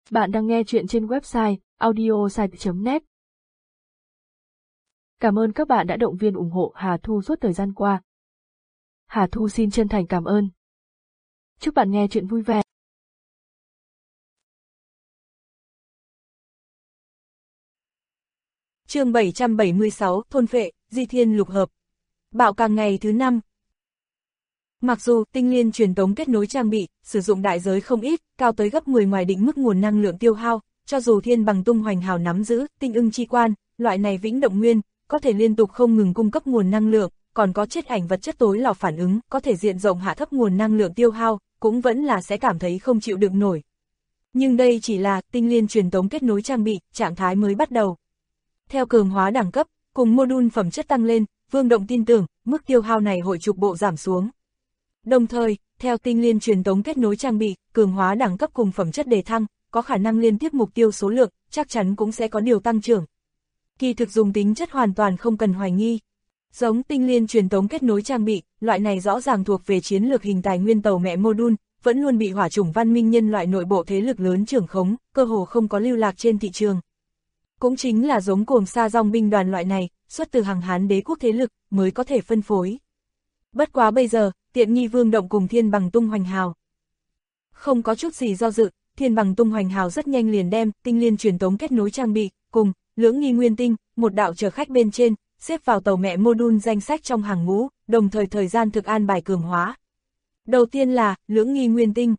Bạn đang nghe chuyện trên website audiosite.net. Cảm ơn các bạn đã động viên ủng hộ Hà Thu suốt thời gian qua. Hà Thu xin chân thành cảm ơn. Chúc bạn nghe chuyện vui vẻ. Chương 776, thôn phệ, di thiên lục hợp. Bạo càng ngày thứ 5. Mặc dù tinh liên truyền tống kết nối trang bị, sử dụng đại giới không ít, cao tới gấp 10 ngoài định mức nguồn năng lượng tiêu hao, cho dù thiên bằng tung hoành hào nắm giữ, tinh ưng chi quan, loại này vĩnh động nguyên, có thể liên tục không ngừng cung cấp nguồn năng lượng, còn có chết ảnh vật chất tối lò phản ứng, có thể diện rộng hạ thấp nguồn năng lượng tiêu hao, cũng vẫn là sẽ cảm thấy không chịu đựng nổi. Nhưng đây chỉ là tinh liên truyền tống kết nối trang bị, trạng thái mới bắt đầu. Theo cường hóa đẳng cấp, cùng module phẩm chất tăng lên, Vương Động tin tưởng, mức tiêu hao này hội trục bộ giảm xuống. Đồng thời, theo tinh liên truyền tống kết nối trang bị, cường hóa đẳng cấp cùng phẩm chất đề thăng, có khả năng liên tiếp mục tiêu số lượng, chắc chắn cũng sẽ có điều tăng trưởng. Kỳ thực dùng tính chất hoàn toàn không cần hoài nghi. Giống tinh liên truyền tống kết nối trang bị, loại này rõ ràng thuộc về chiến lược hình tài nguyên tàu mẹ module, vẫn luôn bị hỏa chủng văn minh nhân loại nội bộ thế lực lớn trưởng khống, cơ hồ không có lưu lạc trên thị trường. Cũng chính là giống cuồng sa dòng binh đoàn loại này, xuất từ hàng Hán đế quốc thế lực, mới có thể phân phối. Bất quá bây giờ, tiện nghi Vương Động cùng thiên bằng tung hoành hào. Không có chút gì do dự, thiên bằng tung hoành hào rất nhanh liền đem tinh liên truyền tống kết nối trang bị, cùng lưỡng nghi nguyên tinh, một đạo chở khách bên trên, xếp vào tàu mẹ module danh sách trong hàng ngũ, đồng thời thời gian thực an bài cường hóa. Đầu tiên là lưỡng nghi nguyên tinh.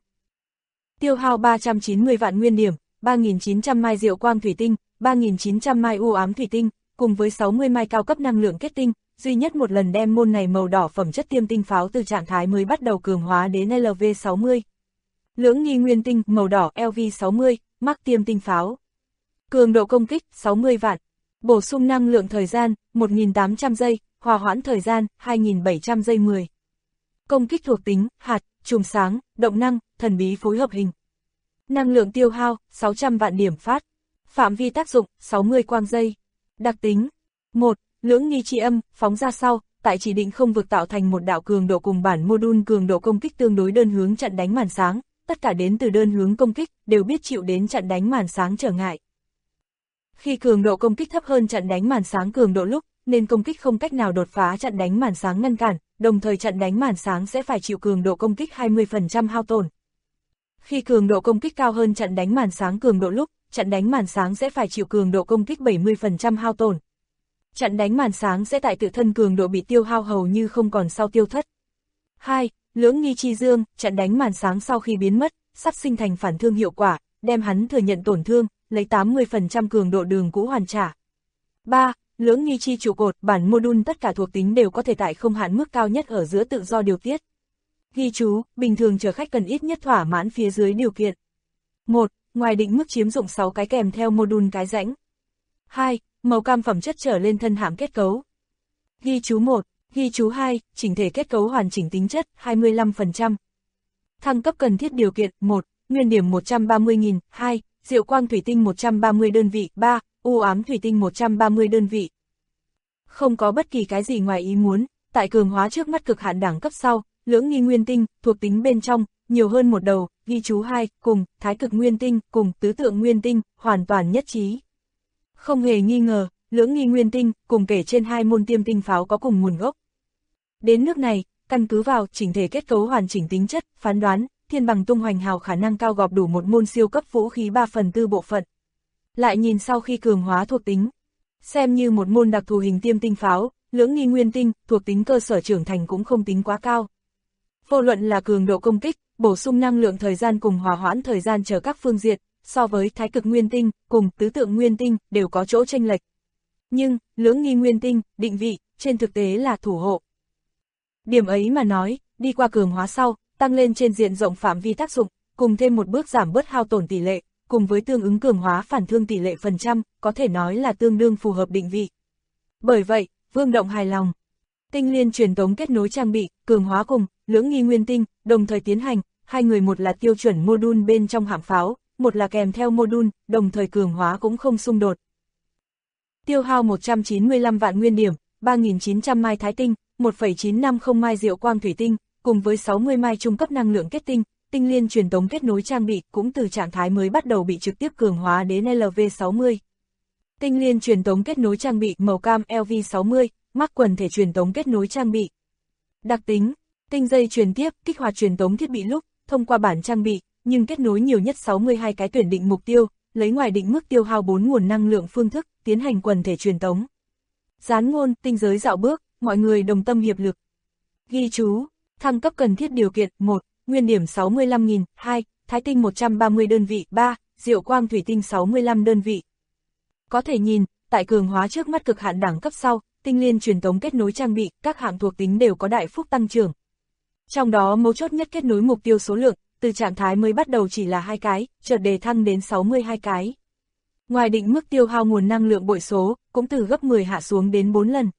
Tiêu hao 390 vạn nguyên điểm, 3.900 mai diệu quang thủy tinh, 3.900 mai u ám thủy tinh, cùng với 60 mai cao cấp năng lượng kết tinh, duy nhất một lần đem môn này màu đỏ phẩm chất tiêm tinh pháo từ trạng thái mới bắt đầu cường hóa đến LV60. Lưỡng nghi nguyên tinh màu đỏ LV60, mắc tiêm tinh pháo. Cường độ công kích 60 vạn, bổ sung năng lượng thời gian 1.800 giây, hòa hoãn thời gian 2.700 giây 10. Công kích thuộc tính, hạt, chùm sáng, động năng, thần bí phối hợp hình. Năng lượng tiêu hao 600 vạn điểm phát. Phạm vi tác dụng 60 quang giây. Đặc tính 1. Lưỡng nghi chi âm, phóng ra sau, tại chỉ định không vực tạo thành một đạo cường độ cùng bản module cường độ công kích tương đối đơn hướng chặn đánh màn sáng, tất cả đến từ đơn hướng công kích, đều biết chịu đến chặn đánh màn sáng trở ngại. Khi cường độ công kích thấp hơn chặn đánh màn sáng cường độ lúc, nên công kích không cách nào đột phá chặn đánh màn sáng ngăn cản, đồng thời chặn đánh màn sáng sẽ phải chịu cường độ công kích 20% hao tổn. Khi cường độ công kích cao hơn chặn đánh màn sáng cường độ lúc, chặn đánh màn sáng sẽ phải chịu cường độ công kích 70% hao tổn. Chặn đánh màn sáng sẽ tại tự thân cường độ bị tiêu hao hầu như không còn sau tiêu thất. 2. Lưỡng nghi chi dương, chặn đánh màn sáng sau khi biến mất, sắp sinh thành phản thương hiệu quả, đem hắn thừa nhận tổn thương, lấy 80% cường độ đường cũ hoàn trả. 3. Lưỡng nghi chi trụ cột, bản module tất cả thuộc tính đều có thể tại không hạn mức cao nhất ở giữa tự do điều tiết. Ghi chú, bình thường chở khách cần ít nhất thỏa mãn phía dưới điều kiện. 1. Ngoài định mức chiếm dụng 6 cái kèm theo module cái rãnh. 2. Màu cam phẩm chất trở lên thân hạm kết cấu. Ghi chú 1, ghi chú 2, chỉnh thể kết cấu hoàn chỉnh tính chất, 25%. Thăng cấp cần thiết điều kiện, 1, nguyên điểm 130.000, 2, diệu quang thủy tinh 130 đơn vị, 3, u ám thủy tinh 130 đơn vị. Không có bất kỳ cái gì ngoài ý muốn, tại cường hóa trước mắt cực hạn đẳng cấp sau, lưỡng nghi nguyên tinh, thuộc tính bên trong, nhiều hơn một đầu, ghi chú 2, cùng, thái cực nguyên tinh, cùng, tứ tượng nguyên tinh, hoàn toàn nhất trí. Không hề nghi ngờ, lưỡng nghi nguyên tinh, cùng kể trên hai môn tiêm tinh pháo có cùng nguồn gốc. Đến nước này, căn cứ vào chỉnh thể kết cấu hoàn chỉnh tính chất, phán đoán, thiên bằng tung hoành hào khả năng cao gọp đủ một môn siêu cấp vũ khí 3/4 bộ phận. Lại nhìn sau khi cường hóa thuộc tính, xem như một môn đặc thù hình tiêm tinh pháo, lưỡng nghi nguyên tinh, thuộc tính cơ sở trưởng thành cũng không tính quá cao. Vô luận là cường độ công kích, bổ sung năng lượng thời gian cùng hòa hoãn thời gian chờ các phương diện, so với thái cực nguyên tinh, cùng tứ tượng nguyên tinh, đều có chỗ chênh lệch. Nhưng, lưỡng nghi nguyên tinh, định vị, trên thực tế là thủ hộ. Điểm ấy mà nói, đi qua cường hóa sau, tăng lên trên diện rộng phạm vi tác dụng, cùng thêm một bước giảm bớt hao tổn tỷ lệ, cùng với tương ứng cường hóa phản thương tỷ lệ phần trăm, có thể nói là tương đương phù hợp định vị. Bởi vậy, Vương Động hài lòng. Tinh liên truyền tống kết nối trang bị, cường hóa cùng, lưỡng nghi nguyên tinh, đồng thời tiến hành, hai người một là tiêu chuẩn module bên trong hạm pháo, một là kèm theo module, đồng thời cường hóa cũng không xung đột. Tiêu hao 195 vạn nguyên điểm, 3.900 mai thái tinh, 1,950 mai diệu quang thủy tinh, cùng với 60 mai trung cấp năng lượng kết tinh, tinh liên truyền tống kết nối trang bị cũng từ trạng thái mới bắt đầu bị trực tiếp cường hóa đến LV60. Tinh liên truyền tống kết nối trang bị màu cam LV60, mắc quần thể truyền tống kết nối trang bị. Đặc tính, tinh dây truyền tiếp, kích hoạt truyền tống thiết bị lúc, thông qua bản trang bị, nhưng kết nối nhiều nhất 62 cái tuyển định mục tiêu, lấy ngoài định mức tiêu hao 4 nguồn năng lượng phương thức, tiến hành quần thể truyền tống. Gián ngôn, tinh giới dạo bước, mọi người đồng tâm hiệp lực. Ghi chú, thăng cấp cần thiết điều kiện: 1. Nguyên điểm 65.000, 2. Thái tinh 130 đơn vị, 3. Diệu quang thủy tinh 65 đơn vị. Có thể nhìn, tại cường hóa trước mắt cực hạn đẳng cấp sau, tinh liên truyền tống kết nối trang bị, các hạng thuộc tính đều có đại phúc tăng trưởng. Trong đó mấu chốt nhất kết nối mục tiêu số lượng, từ trạng thái mới bắt đầu chỉ là 2 cái, chợt đề thăng đến 62 cái. Ngoài định mức tiêu hao nguồn năng lượng bội số, cũng từ gấp 10 hạ xuống đến 4 lần.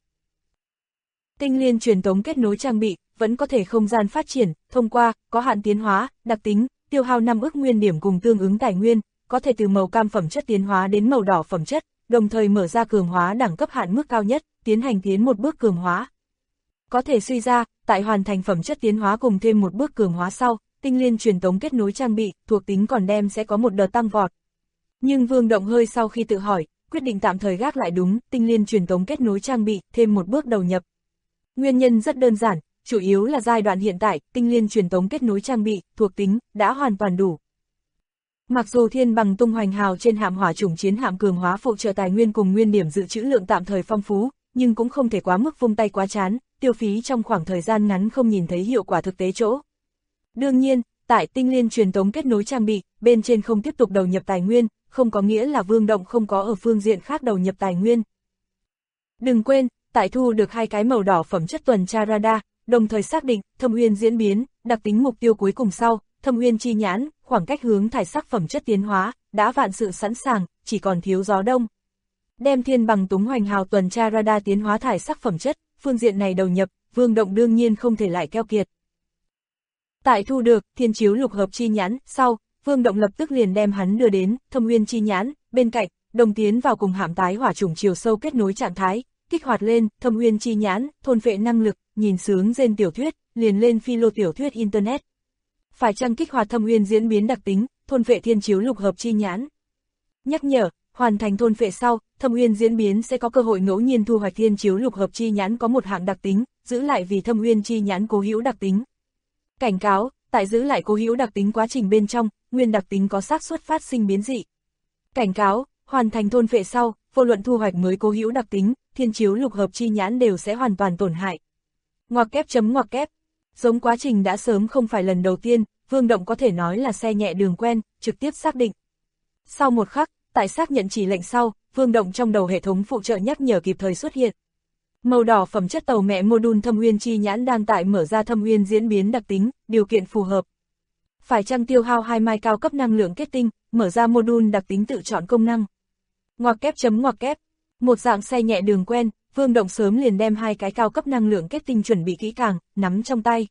Tinh liên truyền tống kết nối trang bị, vẫn có thể không gian phát triển, thông qua, có hạn tiến hóa, đặc tính, tiêu hao 5 ức nguyên điểm cùng tương ứng tài nguyên, có thể từ màu cam phẩm chất tiến hóa đến màu đỏ phẩm chất, đồng thời mở ra cường hóa đẳng cấp hạn mức cao nhất, tiến hành tiến một bước cường hóa. Có thể suy ra, tại hoàn thành phẩm chất tiến hóa cùng thêm một bước cường hóa sau, tinh liên truyền tống kết nối trang bị, thuộc tính còn đem sẽ có một đợt tăng vọt. Nhưng Vương Động hơi sau khi tự hỏi, quyết định tạm thời gác lại đúng, tinh liên truyền tống kết nối trang bị, thêm một bước đầu nhập. Nguyên nhân rất đơn giản, chủ yếu là giai đoạn hiện tại, tinh liên truyền tống kết nối trang bị, thuộc tính, đã hoàn toàn đủ. Mặc dù thiên bằng tung hoành hào trên hạm hỏa chủng chiến hạm cường hóa phụ trợ tài nguyên cùng nguyên điểm dự trữ lượng tạm thời phong phú, nhưng cũng không thể quá mức vung tay quá chán, tiêu phí trong khoảng thời gian ngắn không nhìn thấy hiệu quả thực tế chỗ. Đương nhiên, tại tinh liên truyền tống kết nối trang bị, bên trên không tiếp tục đầu nhập tài nguyên, không có nghĩa là Vương Động không có ở phương diện khác đầu nhập tài nguyên. Đừng quên, tại thu được 2 cái màu đỏ phẩm chất tuần tra radar, đồng thời xác định Thâm Uyên diễn biến, đặc tính mục tiêu cuối cùng sau, Thâm Uyên chi nhãn, khoảng cách hướng thải sắc phẩm chất tiến hóa, đã vạn sự sẵn sàng, chỉ còn thiếu gió đông. Đem thiên bằng túng hoành hào tuần tra radar tiến hóa thải sắc phẩm chất, phương diện này đầu nhập, Vương Động đương nhiên không thể lại keo kiệt. Tại thu được thiên chiếu lục hợp chi nhãn sau, Vương Động lập tức liền đem hắn đưa đến Thâm Uyên chi nhãn, bên cạnh, đồng tiến vào cùng hạm tái hỏa chủng chiều sâu kết nối trạng thái, kích hoạt lên Thâm Uyên chi nhãn, thôn phệ năng lực, nhìn sướng rên tiểu thuyết, liền lên philo tiểu thuyết internet. Phải chăng kích hoạt Thâm Uyên diễn biến đặc tính, thôn phệ thiên chiếu lục hợp chi nhãn. Nhắc nhở, hoàn thành thôn phệ sau, Thâm Uyên diễn biến sẽ có cơ hội ngẫu nhiên thu hoạch thiên chiếu lục hợp chi nhãn có một hạng đặc tính, giữ lại vì Thâm Uyên chi nhãn cố hữu đặc tính. Cảnh cáo, tại giữ lại cố hữu đặc tính quá trình bên trong, nguyên đặc tính có xác suất phát sinh biến dị. Cảnh cáo, hoàn thành thôn phệ sau, vô luận thu hoạch mới cố hữu đặc tính, thiên chiếu lục hợp chi nhãn đều sẽ hoàn toàn tổn hại. Ngoặc kép chấm ngoặc kép. Giống quá trình đã sớm không phải lần đầu tiên, Vương Động có thể nói là xe nhẹ đường quen, trực tiếp xác định. Sau một khắc, tại xác nhận chỉ lệnh sau, Vương Động trong đầu hệ thống phụ trợ nhắc nhở kịp thời xuất hiện. Màu đỏ phẩm chất tàu mẹ module Thâm Uyên chi nhãn đang tại mở ra Thâm Uyên diễn biến đặc tính, điều kiện phù hợp. Phải chăng tiêu hao 2 mai cao cấp năng lượng kết tinh, mở ra module đặc tính tự chọn công năng. Ngoặc kép chấm ngoặc kép. Một dạng xe nhẹ đường quen, Vương Động sớm liền đem 2 cái cao cấp năng lượng kết tinh chuẩn bị kỹ càng, nắm trong tay.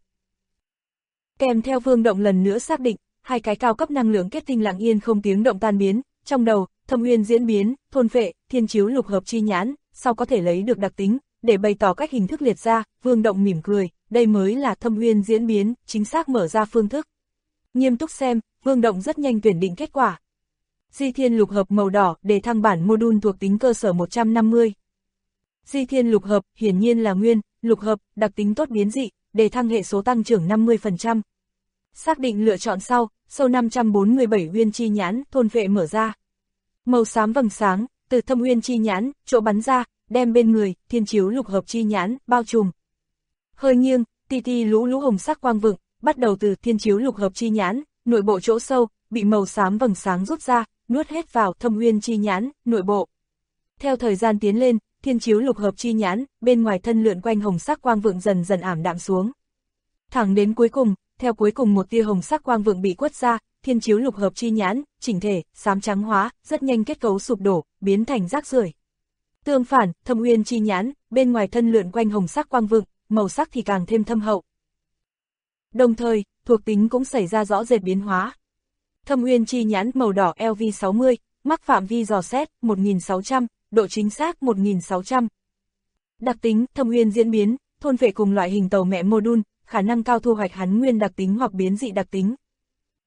Kèm theo Vương Động lần nữa xác định, 2 cái cao cấp năng lượng kết tinh lặng yên không tiếng động tan biến, trong đầu, Thâm Uyên diễn biến, thôn phệ, thiên chiếu lục hợp chi nhãn, sau có thể lấy được đặc tính, để bày tỏ cách hình thức liệt ra, Vương Động mỉm cười, đây mới là Thâm Uyên diễn biến, chính xác mở ra phương thức. Nghiêm túc xem, Vương Động rất nhanh tuyển định kết quả. Di thiên lục hợp màu đỏ, đề thăng bản module thuộc tính cơ sở 150. Di thiên lục hợp, hiển nhiên là nguyên, lục hợp, đặc tính tốt biến dị, đề thăng hệ số tăng trưởng 50%. Xác định lựa chọn sau, sâu 547 uyên chi nhãn, thôn phệ mở ra. Màu xám vầng sáng, từ Thâm Uyên chi nhãn, chỗ bắn ra, đem bên người, thiên chiếu lục hợp chi nhãn, bao trùm. Hơi nghiêng, ti lũ lũ hồng sắc quang vựng, bắt đầu từ thiên chiếu lục hợp chi nhãn, nội bộ chỗ sâu, bị màu xám vầng sáng rút ra, nuốt hết vào Thâm Uyên chi nhãn, nội bộ. Theo thời gian tiến lên, thiên chiếu lục hợp chi nhãn, bên ngoài thân lượn quanh hồng sắc quang vựng dần dần ảm đạm xuống. Thẳng đến cuối cùng, theo cuối cùng một tia hồng sắc quang vựng bị quất ra, thiên chiếu lục hợp chi nhãn, chỉnh thể, xám trắng hóa, rất nhanh kết cấu sụp đổ, biến thành rác rưởi. Tương phản, Thâm Uyên chi nhãn, bên ngoài thân lượn quanh hồng sắc quang vựng, màu sắc thì càng thêm thâm hậu. Đồng thời, thuộc tính cũng xảy ra rõ rệt biến hóa. Thâm Uyên chi nhãn màu đỏ LV60, mắc phạm vi dò xét 1600, độ chính xác 1600. Đặc tính Thâm Uyên diễn biến, thôn phệ cùng loại hình tàu mẹ module, khả năng cao thu hoạch hắn nguyên đặc tính hoặc biến dị đặc tính.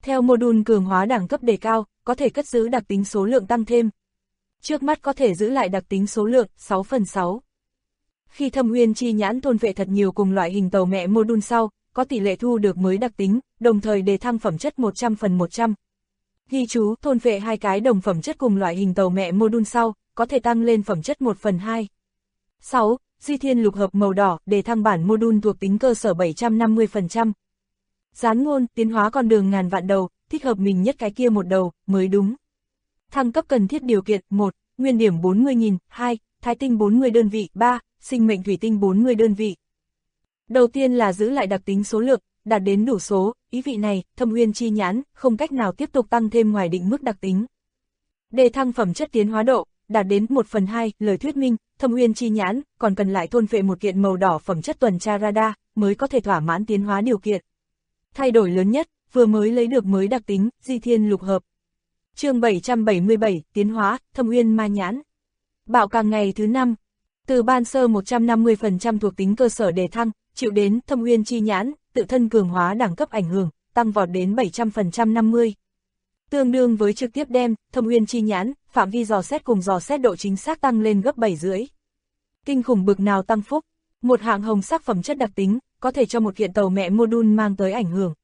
Theo module cường hóa đẳng cấp đề cao, có thể cất giữ đặc tính số lượng tăng thêm. Trước mắt có thể giữ lại đặc tính số lượng 6/6. Khi Thâm Uyên Chi Nhãn thôn vệ thật nhiều cùng loại hình tàu mẹ module sau, có tỷ lệ thu được mới đặc tính, đồng thời đề thăng phẩm chất 100/100. Ghi chú, thôn vệ 2 cái đồng phẩm chất cùng loại hình tàu mẹ module sau, có thể tăng lên phẩm chất 1/2. 6. Di Thiên Lục Hợp màu đỏ, đề thăng bản module thuộc tính cơ sở 750%. Gián ngôn, tiến hóa con đường ngàn vạn đầu, thích hợp mình nhất cái kia một đầu, mới đúng. Thăng cấp cần thiết điều kiện: 1. Nguyên điểm 40.000, 2. Thái tinh 40 đơn vị, 3. Sinh mệnh thủy tinh 40 đơn vị. Đầu tiên là giữ lại đặc tính số lượng, đạt đến đủ số, ý vị này, Thâm Uyên Chi Nhãn, không cách nào tiếp tục tăng thêm ngoài định mức đặc tính. Đề thăng phẩm chất tiến hóa độ, đạt đến 1/2, lời thuyết minh, Thâm Uyên Chi Nhãn, còn cần lại thôn phệ một kiện màu đỏ phẩm chất tuần tra radar, mới có thể thỏa mãn tiến hóa điều kiện. Thay đổi lớn nhất, vừa mới lấy được mới đặc tính, Di Thiên Lục Hợp. Chương 777, tiến hóa, Thâm Uyên Ma Nhãn. Bạo càng ngày thứ 5. Từ ban sơ 150% thuộc tính cơ sở đề thăng, chịu đến Thâm Uyên Chi Nhãn, tự thân cường hóa đẳng cấp ảnh hưởng, tăng vọt đến 700% 50. Tương đương với trực tiếp đem Thâm Uyên Chi Nhãn, phạm vi dò xét cùng dò xét độ chính xác tăng lên gấp 7 rưỡi. Kinh khủng bực nào tăng phúc, một hạng hồng sắc phẩm chất đặc tính, có thể cho một kiện tàu mẹ module mang tới ảnh hưởng.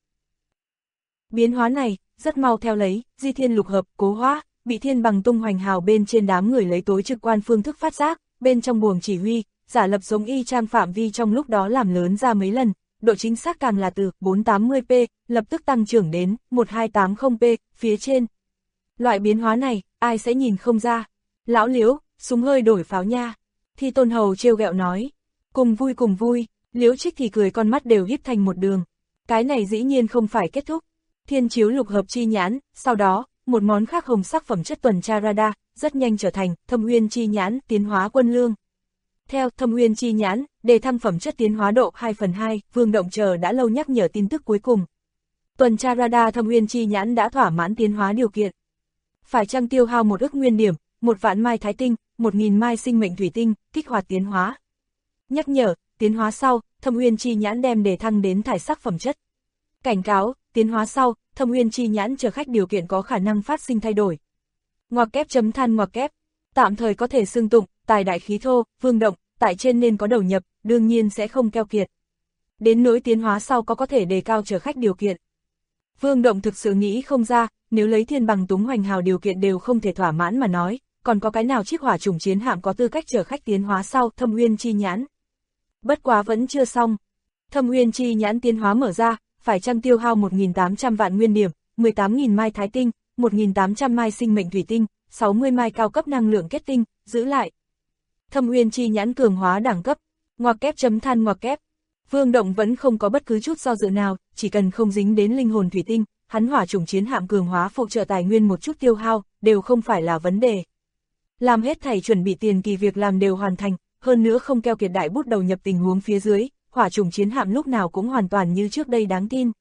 Biến hóa này, rất mau theo lấy, Di Thiên Lục Hợp, cố hóa, bị thiên bằng tung hoành hào bên trên đám người lấy tối trực quan phương thức phát giác, bên trong buồng chỉ huy, giả lập giống y chang phạm vi trong lúc đó làm lớn ra mấy lần, độ chính xác càng là từ 480p, lập tức tăng trưởng đến 1280p, phía trên. Loại biến hóa này, ai sẽ nhìn không ra. Lão Liễu, súng hơi đổi pháo nha. Thi Tôn Hầu trêu ghẹo nói. Cùng vui, Liễu Trích thì cười con mắt đều híp thành một đường. Cái này dĩ nhiên không phải kết thúc. Thiên Chiếu Lục Hợp Chi Nhãn, sau đó, một món khác hồng sắc phẩm chất tuần tra radar, rất nhanh trở thành Thâm Uyên Chi Nhãn tiến hóa quân lương. Theo Thâm Uyên Chi Nhãn, đề thăng phẩm chất tiến hóa độ 2/2, Vương Động chờ đã lâu nhắc nhở tin tức cuối cùng. Tuần tra radar Thâm Uyên Chi Nhãn đã thỏa mãn tiến hóa điều kiện. Phải chăng tiêu hao 1 ức nguyên điểm, 1 vạn mai thái tinh, 1000 mai sinh mệnh thủy tinh, kích hoạt tiến hóa. Nhắc nhở, tiến hóa sau, Thâm Uyên Chi Nhãn đem đề thăng đến thải sắc phẩm chất. Cảnh cáo, tiến hóa sau, Thâm Uyên Chi Nhãn chờ khách điều kiện có khả năng phát sinh thay đổi. Ngoặc kép chấm than ngoặc kép, tạm thời có thể xưng tụng, tài đại khí thô, Vương Động, tại trên nên có đầu nhập, đương nhiên sẽ không keo kiệt. Đến nỗi tiến hóa sau có thể đề cao chờ khách điều kiện. Vương Động thực sự nghĩ không ra, nếu lấy thiên bằng túng hoành hào điều kiện đều không thể thỏa mãn mà nói, còn có cái nào chiếc hỏa chủng chiến hạm có tư cách chở khách tiến hóa sau Thâm Uyên Chi Nhãn. Bất quá vẫn chưa xong. Thâm Uyên Chi Nhãn tiến hóa mở ra, phải chăng tiêu hao 1.800 vạn nguyên điểm, 18.000 mai thái tinh, 1.800 mai sinh mệnh thủy tinh, 60 mai cao cấp năng lượng kết tinh, giữ lại. Thâm Uyên Chi Nhãn cường hóa đẳng cấp, ngoặc kép chấm than ngoặc kép. Vương Động vẫn không có bất cứ chút do dự nào, chỉ cần không dính đến linh hồn thủy tinh, hắn hỏa chủng chiến hạm cường hóa phụ trợ tài nguyên một chút tiêu hao, đều không phải là vấn đề. Làm hết thảy chuẩn bị tiền kỳ việc làm đều hoàn thành, hơn nữa không keo kiệt đại bút đầu nhập tình huống phía dưới, hỏa chủng chiến hạm lúc nào cũng hoàn toàn như trước đây đáng tin.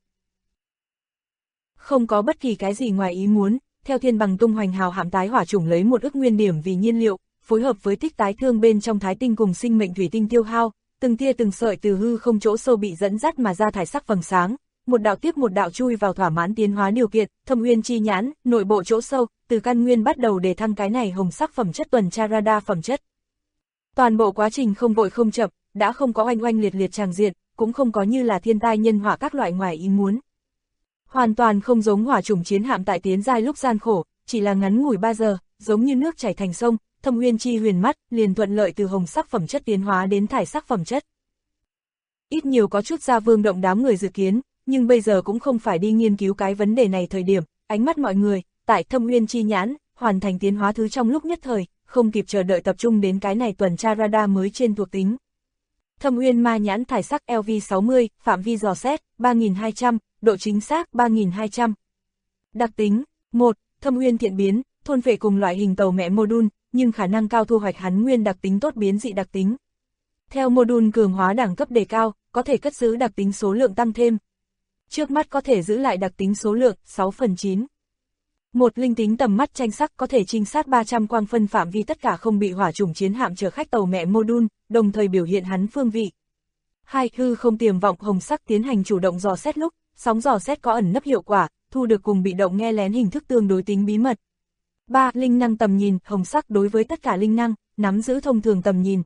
Không có bất kỳ cái gì ngoài ý muốn, theo thiên bằng tung hoành hào hạm tái hỏa chủng lấy 1 ức nguyên điểm vì nhiên liệu, phối hợp với tích tái thương bên trong thái tinh cùng sinh mệnh thủy tinh tiêu hao, từng tia từng sợi từ hư không chỗ sâu bị dẫn dắt mà ra thải sắc vầng sáng, một đạo tiếp một đạo chui vào thỏa mãn tiến hóa điều kiện, Thâm Uyên Chi Nhãn, nội bộ chỗ sâu, từ căn nguyên bắt đầu để thăng cái này hồng sắc phẩm chất tuần tra radar phẩm chất. Toàn bộ quá trình không vội không chậm, đã không có oanh oanh liệt liệt tràng diện, cũng không có như là thiên tai nhân họa các loại ngoài ý muốn. Hoàn toàn không giống hỏa chủng chiến hạm tại tiến giai lúc gian khổ, chỉ là ngắn ngủi 3 giờ, giống như nước chảy thành sông, Thâm Uyên Chi huyền mắt, liền thuận lợi từ hồng sắc phẩm chất tiến hóa đến thải sắc phẩm chất. Ít nhiều có chút ra Vương Động đám người dự kiến, nhưng bây giờ cũng không phải đi nghiên cứu cái vấn đề này thời điểm, ánh mắt mọi người, tại Thâm Uyên Chi Nhãn, hoàn thành tiến hóa thứ trong lúc nhất thời, không kịp chờ đợi tập trung đến cái này tuần tra radar mới trên thuộc tính. Thâm Uyên Ma Nhãn thải sắc LV60, phạm vi dò xét, 3200, độ chính xác 3200. Đặc tính, 1. Thâm Uyên thiện biến, thôn phệ cùng loại hình tàu mẹ module, nhưng khả năng cao thu hoạch hắn nguyên đặc tính tốt biến dị đặc tính. Theo module cường hóa đẳng cấp đề cao, có thể cất giữ đặc tính số lượng tăng thêm. Trước mắt có thể giữ lại đặc tính số lượng 6/9. Một linh tính tầm mắt tranh sắc có thể trinh sát 300 quang phân phạm vi tất cả không bị hỏa chủng chiến hạm chở khách tàu mẹ module, đồng thời biểu hiện hắn phương vị. 2. Hư không tiềm vọng hồng sắc tiến hành chủ động dò xét lúc, sóng dò xét có ẩn nấp hiệu quả, thu được cùng bị động nghe lén hình thức tương đối tính bí mật. 3. Linh năng tầm nhìn, hồng sắc đối với tất cả linh năng, nắm giữ thông thường tầm nhìn.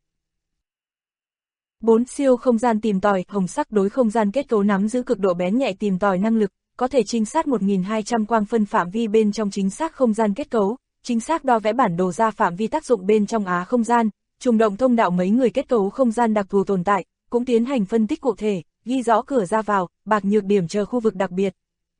4. Siêu không gian tìm tòi, hồng sắc đối không gian kết cấu nắm giữ cực độ bén nhạy tìm tòi năng lực, có thể trinh sát 1200 quang phân phạm vi bên trong chính xác không gian kết cấu, chính xác đo vẽ bản đồ ra phạm vi tác dụng bên trong á không gian, trùng động thông đạo mấy người kết cấu không gian đặc thù tồn tại, cũng tiến hành phân tích cụ thể, ghi rõ cửa ra vào, bạc nhược điểm chờ khu vực đặc biệt.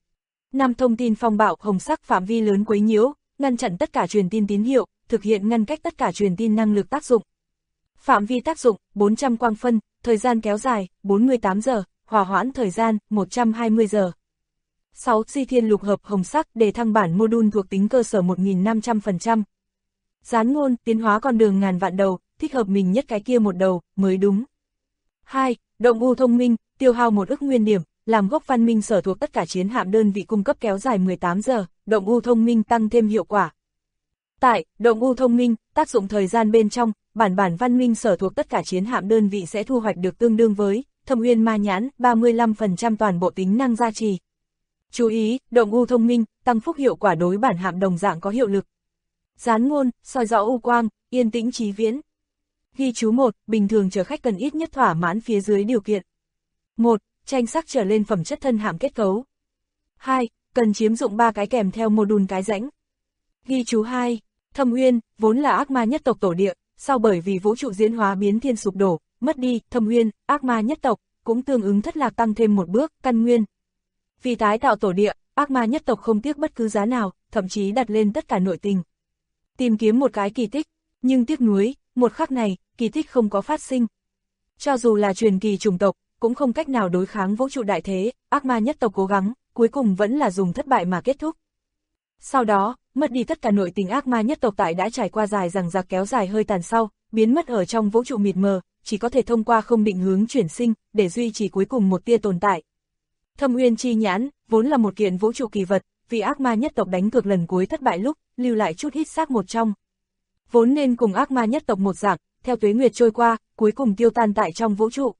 5. Thông tin phong bạo, hồng sắc phạm vi lớn quấy nhiễu, ngăn chặn tất cả truyền tin tín hiệu, thực hiện ngăn cách tất cả truyền tin năng lực tác dụng. Phạm vi tác dụng, 400 quang phân, thời gian kéo dài, 48 giờ, hòa hoãn thời gian, 120 giờ. 6. Di thiên lục hợp, hồng sắc, đề thăng bản module thuộc tính cơ sở 1500%. Gián ngôn, tiến hóa con đường ngàn vạn đầu, thích hợp mình nhất cái kia một đầu, mới đúng. 2. Động u thông minh, tiêu hao 1 ức nguyên điểm, làm gốc văn minh sở thuộc tất cả chiến hạm đơn vị cung cấp kéo dài 18 giờ, động u thông minh tăng thêm hiệu quả. Tại động u thông minh, tác dụng thời gian bên trong, bản văn minh sở thuộc tất cả chiến hạm đơn vị sẽ thu hoạch được tương đương với Thâm Uyên Ma Nhãn, 35% toàn bộ tính năng gia trì. Chú ý, động u thông minh, tăng phúc hiệu quả đối bản hạm đồng dạng có hiệu lực. Gián ngôn, soi rõ u quang, yên tĩnh trí viễn. Ghi chú 1, bình thường chở khách cần ít nhất thỏa mãn phía dưới điều kiện. 1. Tranh sắc trở lên phẩm chất thân hạm kết cấu. 2. Cần chiếm dụng 3 cái kèm theo module cái rãnh. Ghi chú 2. Thâm Uyên, vốn là ác ma nhất tộc tổ địa, sau bởi vì vũ trụ diễn hóa biến thiên sụp đổ, mất đi, Thâm Uyên, ác ma nhất tộc, cũng tương ứng thất lạc tăng thêm một bước, căn nguyên. Vì tái tạo tổ địa, ác ma nhất tộc không tiếc bất cứ giá nào, thậm chí đặt lên tất cả nội tình. Tìm kiếm một cái kỳ tích, nhưng tiếc nuối, một khắc này, kỳ tích không có phát sinh. Cho dù là truyền kỳ chủng tộc, cũng không cách nào đối kháng vũ trụ đại thế, ác ma nhất tộc cố gắng, cuối cùng vẫn là dùng thất bại mà kết thúc. Sau đó, mất đi tất cả nội tình ác ma nhất tộc tại đã trải qua dài dằng dặc kéo dài hơi tàn sau, biến mất ở trong vũ trụ mịt mờ, chỉ có thể thông qua không định hướng chuyển sinh, để duy trì cuối cùng một tia tồn tại. Thâm Uyên chi nhãn, vốn là một kiện vũ trụ kỳ vật, vì ác ma nhất tộc đánh cược lần cuối thất bại lúc, lưu lại chút ít xác một trong. Vốn nên cùng ác ma nhất tộc một dạng, theo tuế nguyệt trôi qua, cuối cùng tiêu tan tại trong vũ trụ.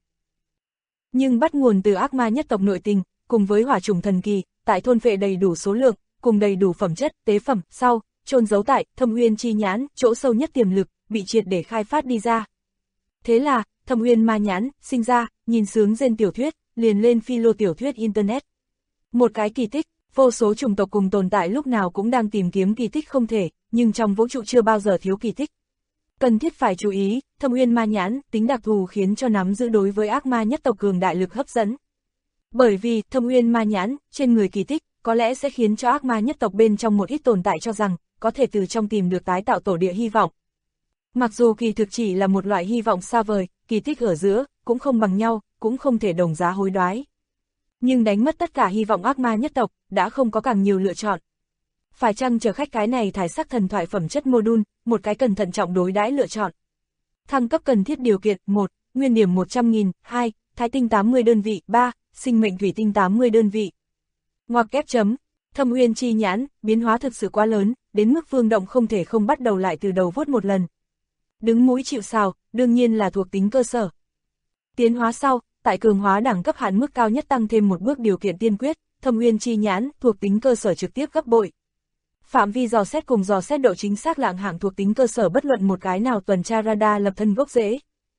Nhưng bắt nguồn từ ác ma nhất tộc nội tình, cùng với hỏa trùng thần kỳ, tại thôn phệ đầy đủ số lượng, cùng đầy đủ phẩm chất, tế phẩm, sau, chôn giấu tại Thâm Uyên chi nhãn, chỗ sâu nhất tiềm lực, bị triệt để khai phát đi ra. Thế là, Thâm Uyên ma nhãn, sinh ra, nhìn sướng gen tiểu thuyết, liền lên philo tiểu thuyết Internet. Một cái kỳ tích, vô số chủng tộc cùng tồn tại lúc nào cũng đang tìm kiếm kỳ tích không thể, nhưng trong vũ trụ chưa bao giờ thiếu kỳ tích. Cần thiết phải chú ý, Thâm Uyên ma nhãn, tính đặc thù khiến cho nắm giữ đối với ác ma nhất tộc cường đại lực hấp dẫn. Bởi vì, Thâm Uyên ma nhãn, trên người kỳ tích, có lẽ sẽ khiến cho ác ma nhất tộc bên trong một ít tồn tại cho rằng, có thể từ trong tìm được tái tạo tổ địa hy vọng. Mặc dù kỳ thực chỉ là một loại hy vọng xa vời, kỳ tích ở giữa, cũng không bằng nhau, cũng không thể đồng giá hối đoái. Nhưng đánh mất tất cả hy vọng ác ma nhất tộc, đã không có càng nhiều lựa chọn. Phải chăng chờ khách cái này thải sắc thần thoại phẩm chất module, một cái cần thận trọng đối đãi lựa chọn. Thăng cấp cần thiết điều kiện, 1. Nguyên điểm 100.000, 2. Thái tinh 80 đơn vị, 3. Sinh mệnh thủy tinh 80 đơn vị. Ngoặc kép chấm, Thâm Uyên chi nhãn, biến hóa thực sự quá lớn, đến mức Vương Động không thể không bắt đầu lại từ đầu vuốt một lần. Đứng mũi chịu sào, đương nhiên là thuộc tính cơ sở. Tiến hóa sau, tại cường hóa đẳng cấp hạn mức cao nhất tăng thêm một bước điều kiện tiên quyết, Thâm Uyên chi nhãn, thuộc tính cơ sở trực tiếp gấp bội. Phạm vi dò xét cùng dò xét độ chính xác lạng hạng thuộc tính cơ sở bất luận một cái nào tuần tra radar lập thân gốc rễ.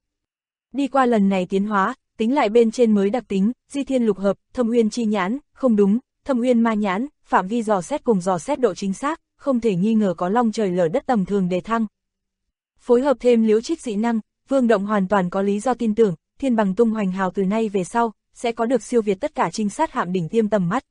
Đi qua lần này tiến hóa, tính lại bên trên mới đặc tính, di thiên lục hợp, Thâm Uyên chi nhãn, không đúng, Thâm Uyên ma nhãn, phạm vi dò xét cùng dò xét độ chính xác, không thể nghi ngờ có long trời lở đất tầm thường đề thăng. Phối hợp thêm liễu trích dị năng, Vương Động hoàn toàn có lý do tin tưởng, thiên bằng tung hoành hào từ nay về sau, sẽ có được siêu việt tất cả trinh sát hạm đỉnh tiêm tầm mắt.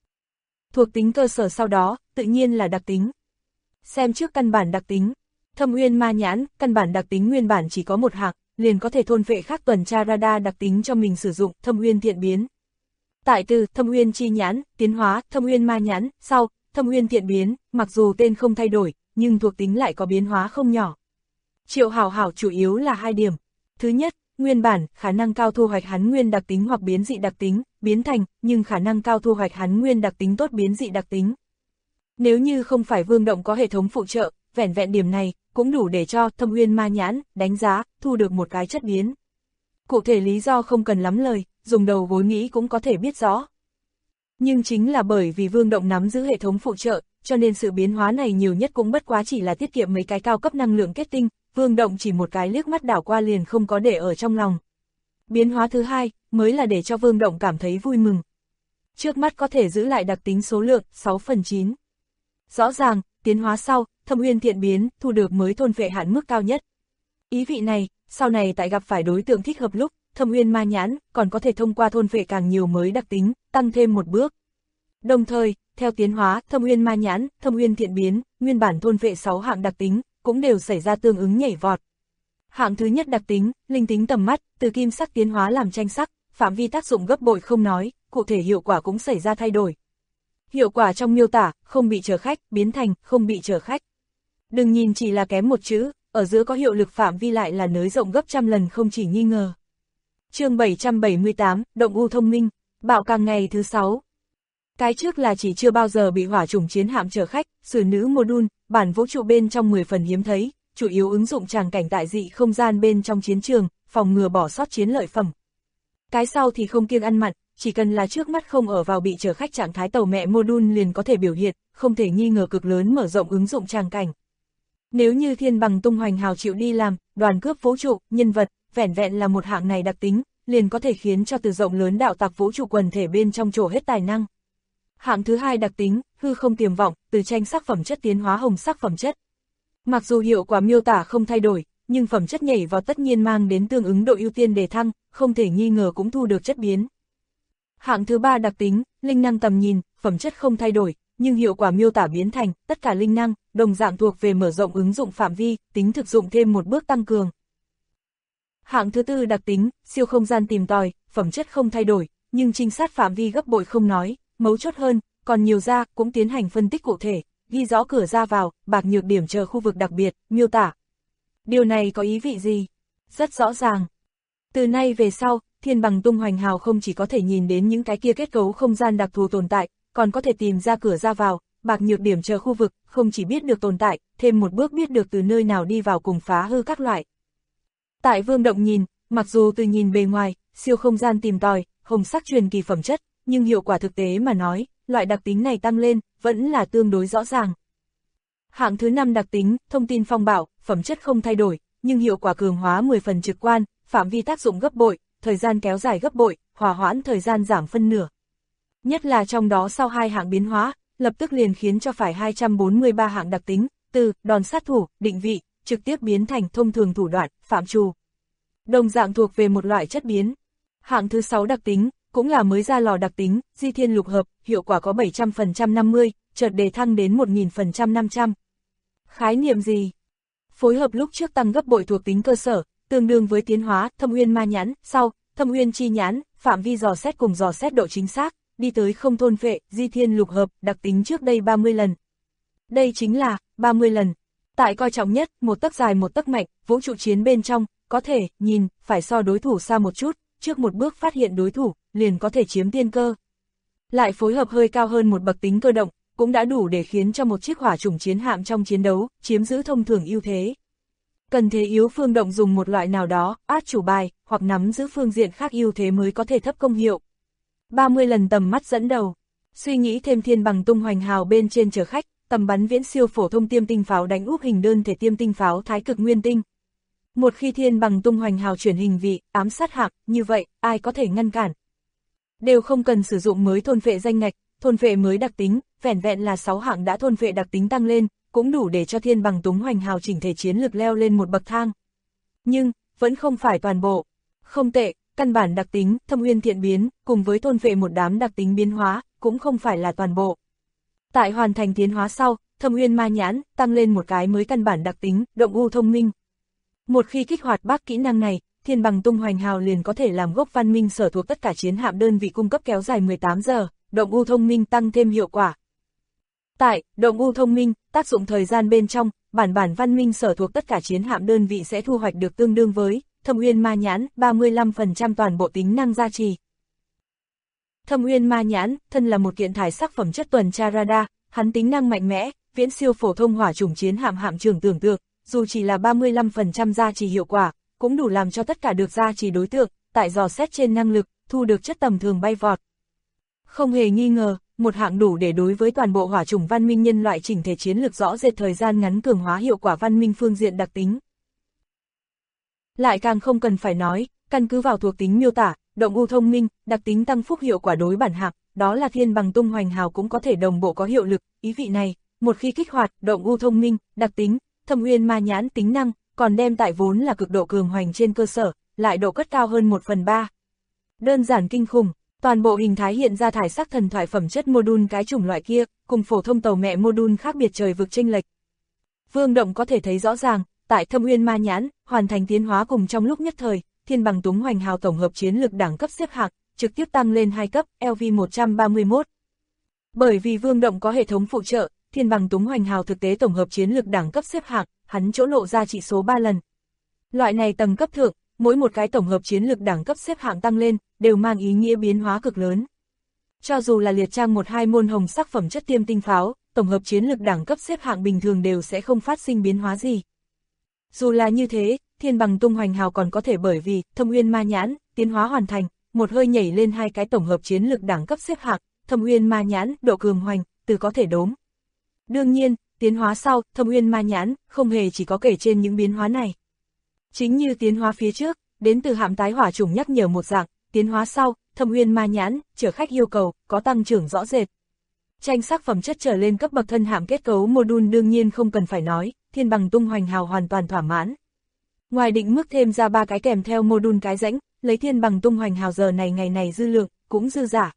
Thuộc tính cơ sở sau đó, tự nhiên là đặc tính. Xem trước căn bản đặc tính, Thâm Uyên ma nhãn, căn bản đặc tính nguyên bản chỉ có một hạng, liền có thể thôn phệ khác tuần tra radar đặc tính cho mình sử dụng, Thâm Uyên thiện biến. Tại từ Thâm Uyên chi nhãn, tiến hóa, Thâm Uyên ma nhãn, sau, Thâm Uyên thiện biến, mặc dù tên không thay đổi, nhưng thuộc tính lại có biến hóa không nhỏ. Triệu Hảo Hảo chủ yếu là 2 điểm. Thứ nhất, nguyên bản, khả năng cao thu hoạch hắn nguyên đặc tính hoặc biến dị đặc tính, biến thành, nhưng khả năng cao thu hoạch hắn nguyên đặc tính tốt biến dị đặc tính. Nếu như không phải Vương Động có hệ thống phụ trợ, vẻn vẹn điểm này, cũng đủ để cho Thâm Uyên ma nhãn, đánh giá, thu được một cái chất biến. Cụ thể lý do không cần lắm lời, dùng đầu gối nghĩ cũng có thể biết rõ. Nhưng chính là bởi vì Vương Động nắm giữ hệ thống phụ trợ, cho nên sự biến hóa này nhiều nhất cũng bất quá chỉ là tiết kiệm mấy cái cao cấp năng lượng kết tinh, Vương Động chỉ một cái liếc mắt đảo qua liền không có để ở trong lòng. Biến hóa thứ hai, mới là để cho Vương Động cảm thấy vui mừng. Trước mắt có thể giữ lại đặc tính số lượng, 6/9. Rõ ràng, tiến hóa sau, Thâm Uyên thiện biến, thu được mới thôn phệ hạn mức cao nhất. Ý vị này, sau này tại gặp phải đối tượng thích hợp lúc, Thâm Uyên ma nhãn, còn có thể thông qua thôn phệ càng nhiều mới đặc tính, tăng thêm một bước. Đồng thời, theo tiến hóa, Thâm Uyên ma nhãn, Thâm Uyên thiện biến, nguyên bản thôn phệ 6 hạng đặc tính, cũng đều xảy ra tương ứng nhảy vọt. Hạng thứ nhất đặc tính, linh tính tầm mắt, từ kim sắc tiến hóa làm tranh sắc, phạm vi tác dụng gấp bội không nói, cụ thể hiệu quả cũng xảy ra thay đổi. Hiệu quả trong miêu tả, không bị chở khách, biến thành, không bị chở khách. Đừng nhìn chỉ là kém một chữ, ở giữa có hiệu lực phạm vi lại là nới rộng gấp trăm lần không chỉ nghi ngờ. Chương 778, Động U thông minh, bạo càng ngày thứ 6. Cái trước là chỉ chưa bao giờ bị hỏa chủng chiến hạm chở khách, sử nữ module, bản vũ trụ bên trong 10 phần hiếm thấy, chủ yếu ứng dụng tràng cảnh tại dị không gian bên trong chiến trường, phòng ngừa bỏ sót chiến lợi phẩm. Cái sau thì không kiêng ăn mặn, chỉ cần là trước mắt không ở vào bị chở khách trạng thái tàu mẹ module liền có thể biểu hiện, không thể nghi ngờ cực lớn mở rộng ứng dụng tràng cảnh. Nếu như Thiên Bằng tung hoành hào chịu đi làm, đoàn cướp vũ trụ, nhân vật, vẻn vẹn là một hạng này đặc tính, liền có thể khiến cho từ rộng lớn đạo tặc vũ trụ quần thể bên trong trổ hết tài năng. Hạng thứ hai đặc tính, hư không tiềm vọng, từ tranh sắc phẩm chất tiến hóa hồng sắc phẩm chất. Mặc dù hiệu quả miêu tả không thay đổi, nhưng phẩm chất nhảy vào tất nhiên mang đến tương ứng độ ưu tiên đề thăng, không thể nghi ngờ cũng thu được chất biến. Hạng thứ ba đặc tính, linh năng tầm nhìn, phẩm chất không thay đổi, nhưng hiệu quả miêu tả biến thành, tất cả linh năng, đồng dạng thuộc về mở rộng ứng dụng phạm vi, tính thực dụng thêm một bước tăng cường. Hạng thứ tư đặc tính, siêu không gian tìm tòi, phẩm chất không thay đổi, nhưng trinh sát phạm vi gấp bội không nói, mấu chốt hơn, còn nhiều ra, cũng tiến hành phân tích cụ thể, ghi rõ cửa ra vào, bạc nhược điểm chờ khu vực đặc biệt, miêu tả. Điều này có ý vị gì? Rất rõ ràng. Từ nay về sau, Thiên Bằng tung hoành hào không chỉ có thể nhìn đến những cái kia kết cấu không gian đặc thù tồn tại, còn có thể tìm ra cửa ra vào, bạc nhược điểm chờ khu vực, không chỉ biết được tồn tại, thêm một bước biết được từ nơi nào đi vào cùng phá hư các loại. Tại Vương Động nhìn, mặc dù từ nhìn bề ngoài, siêu không gian tìm tòi, hồng sắc truyền kỳ phẩm chất, nhưng hiệu quả thực tế mà nói, loại đặc tính này tăng lên, vẫn là tương đối rõ ràng. Hạng thứ 5 đặc tính, thông tin phong bạo, phẩm chất không thay đổi, nhưng hiệu quả cường hóa 10 phần trực quan, phạm vi tác dụng gấp bội, thời gian kéo dài gấp bội, hòa hoãn thời gian giảm phân nửa. Nhất là trong đó sau hai hạng biến hóa, lập tức liền khiến cho phải 243 hạng đặc tính, từ đòn sát thủ, định vị, trực tiếp biến thành thông thường thủ đoạn, phạm trù. Đồng dạng thuộc về một loại chất biến. Hạng thứ 6 đặc tính, cũng là mới ra lò đặc tính, di thiên lục hợp, hiệu quả có 700% 50, chợt đề thăng đến 1000% 500. Khái niệm gì? Phối hợp lúc trước tăng gấp bội thuộc tính cơ sở, tương đương với tiến hóa, Thâm Uyên ma nhãn, sau, Thâm Uyên chi nhãn, phạm vi dò xét cùng dò xét độ chính xác, đi tới không thôn phệ, di thiên lục hợp, đặc tính trước đây 30 lần. Đây chính là, 30 lần. Tại coi trọng nhất, một tấc dài một tấc mạnh, vũ trụ chiến bên trong, có thể, nhìn, phải so đối thủ xa một chút, trước một bước phát hiện đối thủ, liền có thể chiếm tiên cơ. Lại phối hợp hơi cao hơn một bậc tính cơ động, cũng đã đủ để khiến cho một chiếc hỏa chủng chiến hạm trong chiến đấu, chiếm giữ thông thường ưu thế. Cần thế yếu phương động dùng một loại nào đó, át chủ bài, hoặc nắm giữ phương diện khác ưu thế mới có thể thấp công hiệu. 30 lần tầm mắt dẫn đầu. Suy nghĩ thêm Thiên Bằng tung hoành hào bên trên chở khách, tầm bắn viễn siêu phổ thông tiêm tinh pháo đánh úp hình đơn thể tiêm tinh pháo thái cực nguyên tinh. Một khi Thiên Bằng tung hoành hào chuyển hình vị, ám sát hạm, như vậy, ai có thể ngăn cản? Đều không cần sử dụng mới thôn phệ danh ngạch, thôn phệ mới đặc tính, vẻn vẹn là 6 hạng đã thôn phệ đặc tính tăng lên, cũng đủ để cho Thiên Bằng tung hoành hào chỉnh thể chiến lực leo lên một bậc thang. Nhưng, vẫn không phải toàn bộ. Không tệ, căn bản đặc tính, Thâm Uyên thiện biến, cùng với thôn phệ một đám đặc tính biến hóa, cũng không phải là toàn bộ. Tại hoàn thành tiến hóa sau, Thâm Uyên ma nhãn, tăng lên một cái mới căn bản đặc tính, động u thông minh. Một khi kích hoạt bác kỹ năng này, Thiên Bằng tung hoành hào liền có thể làm gốc văn minh sở thuộc tất cả chiến hạm đơn vị cung cấp kéo dài 18 giờ, động u thông minh tăng thêm hiệu quả. Tại động u thông minh, tác dụng thời gian bên trong, bản văn minh sở thuộc tất cả chiến hạm đơn vị sẽ thu hoạch được tương đương với Thâm Uyên ma nhãn, 35% toàn bộ tính năng gia trì. Thâm Uyên ma nhãn, thân là một kiện thải sắc phẩm chất tuần tra radar, hắn tính năng mạnh mẽ, viễn siêu phổ thông hỏa chủng chiến hạm hạm trưởng tưởng tượng, dù chỉ là 35% gia trì hiệu quả, cũng đủ làm cho tất cả được gia trì đối tượng, tại dò xét trên năng lực, thu được chất tầm thường bay vọt. Không hề nghi ngờ, một hạng đủ để đối với toàn bộ hỏa chủng văn minh nhân loại chỉnh thể chiến lược rõ rệt thời gian ngắn cường hóa hiệu quả văn minh phương diện đặc tính. Lại càng không cần phải nói, căn cứ vào thuộc tính miêu tả, động u thông minh, đặc tính tăng phúc hiệu quả đối bản hạng, đó là thiên bằng tung hoành hào cũng có thể đồng bộ có hiệu lực, ý vị này, một khi kích hoạt, động u thông minh, đặc tính, thâm uyên ma nhãn tính năng, còn đem tại vốn là cực độ cường hoành trên cơ sở, lại độ cất cao hơn 1/3. Đơn giản kinh khủng, toàn bộ hình thái hiện ra thải sắc thần thoại phẩm chất module cái chủng loại kia, cùng phổ thông tàu mẹ module khác biệt trời vực chênh lệch. Vương Động có thể thấy rõ ràng, tại thâm uyên ma nhãn, hoàn thành tiến hóa cùng trong lúc nhất thời, thiên bằng túng hoành hào tổng hợp chiến lược đẳng cấp xếp hạng, trực tiếp tăng lên 2 cấp, LV131. Bởi vì Vương Động có hệ thống phụ trợ, thiên bằng túng hoành hào thực tế tổng hợp chiến lược đẳng cấp xếp hạng, hắn chỗ lộ ra trị số 3 lần. Loại này tầng cấp thượng, mỗi một cái tổng hợp chiến lược đẳng cấp xếp hạng tăng lên, đều mang ý nghĩa biến hóa cực lớn. Cho dù là liệt trang 1-2 môn hồng sắc phẩm chất tiêm tinh pháo, tổng hợp chiến lược đẳng cấp xếp hạng bình thường đều sẽ không phát sinh biến hóa gì. Dù là như thế, thiên bằng tung hoành hào còn có thể bởi vì thâm uyên ma nhãn, tiến hóa hoàn thành, một hơi nhảy lên 2 cái tổng hợp chiến lược đẳng cấp xếp hạng, thâm uyên ma nhãn, độ cường hoành, từ có thể đốm. Đương nhiên, tiến hóa sau, thâm uyên ma nhãn, không hề chỉ có kể trên những biến hóa này. Chính như tiến hóa phía trước, đến từ hạm tái hỏa chủng nhắc nhở một dạng, tiến hóa sau, thâm uyên ma nhãn, chở khách yêu cầu, có tăng trưởng rõ rệt. Tranh sắc phẩm chất trở lên cấp bậc thân hạm kết cấu module đương nhiên không cần phải nói, thiên bằng tung hoành hào hoàn toàn thỏa mãn. Ngoài định mức thêm ra 3 cái kèm theo module cái rãnh, lấy thiên bằng tung hoành hào giờ này ngày này dư lượng, cũng dư giả.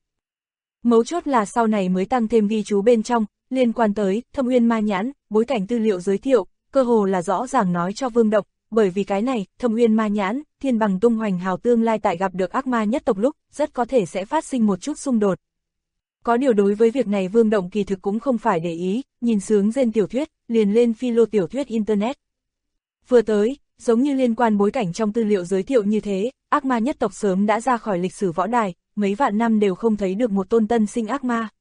Mấu chốt là sau này mới tăng thêm ghi chú bên trong, liên quan tới thâm uyên ma nhãn, bối cảnh tư liệu giới thiệu, cơ hồ là rõ ràng nói cho Vương Động, bởi vì cái này, thâm uyên ma nhãn, thiên bằng tung hoành hào tương lai tại gặp được ác ma nhất tộc lúc, rất có thể sẽ phát sinh một chút xung đột. Có điều đối với việc này Vương Động kỳ thực cũng không phải để ý, nhìn sướng trên tiểu thuyết, liền lên philo tiểu thuyết Internet. Vừa tới, giống như liên quan bối cảnh trong tư liệu giới thiệu như thế, ác ma nhất tộc sớm đã ra khỏi lịch sử võ đài, mấy vạn năm đều không thấy được một tôn tân sinh ác ma.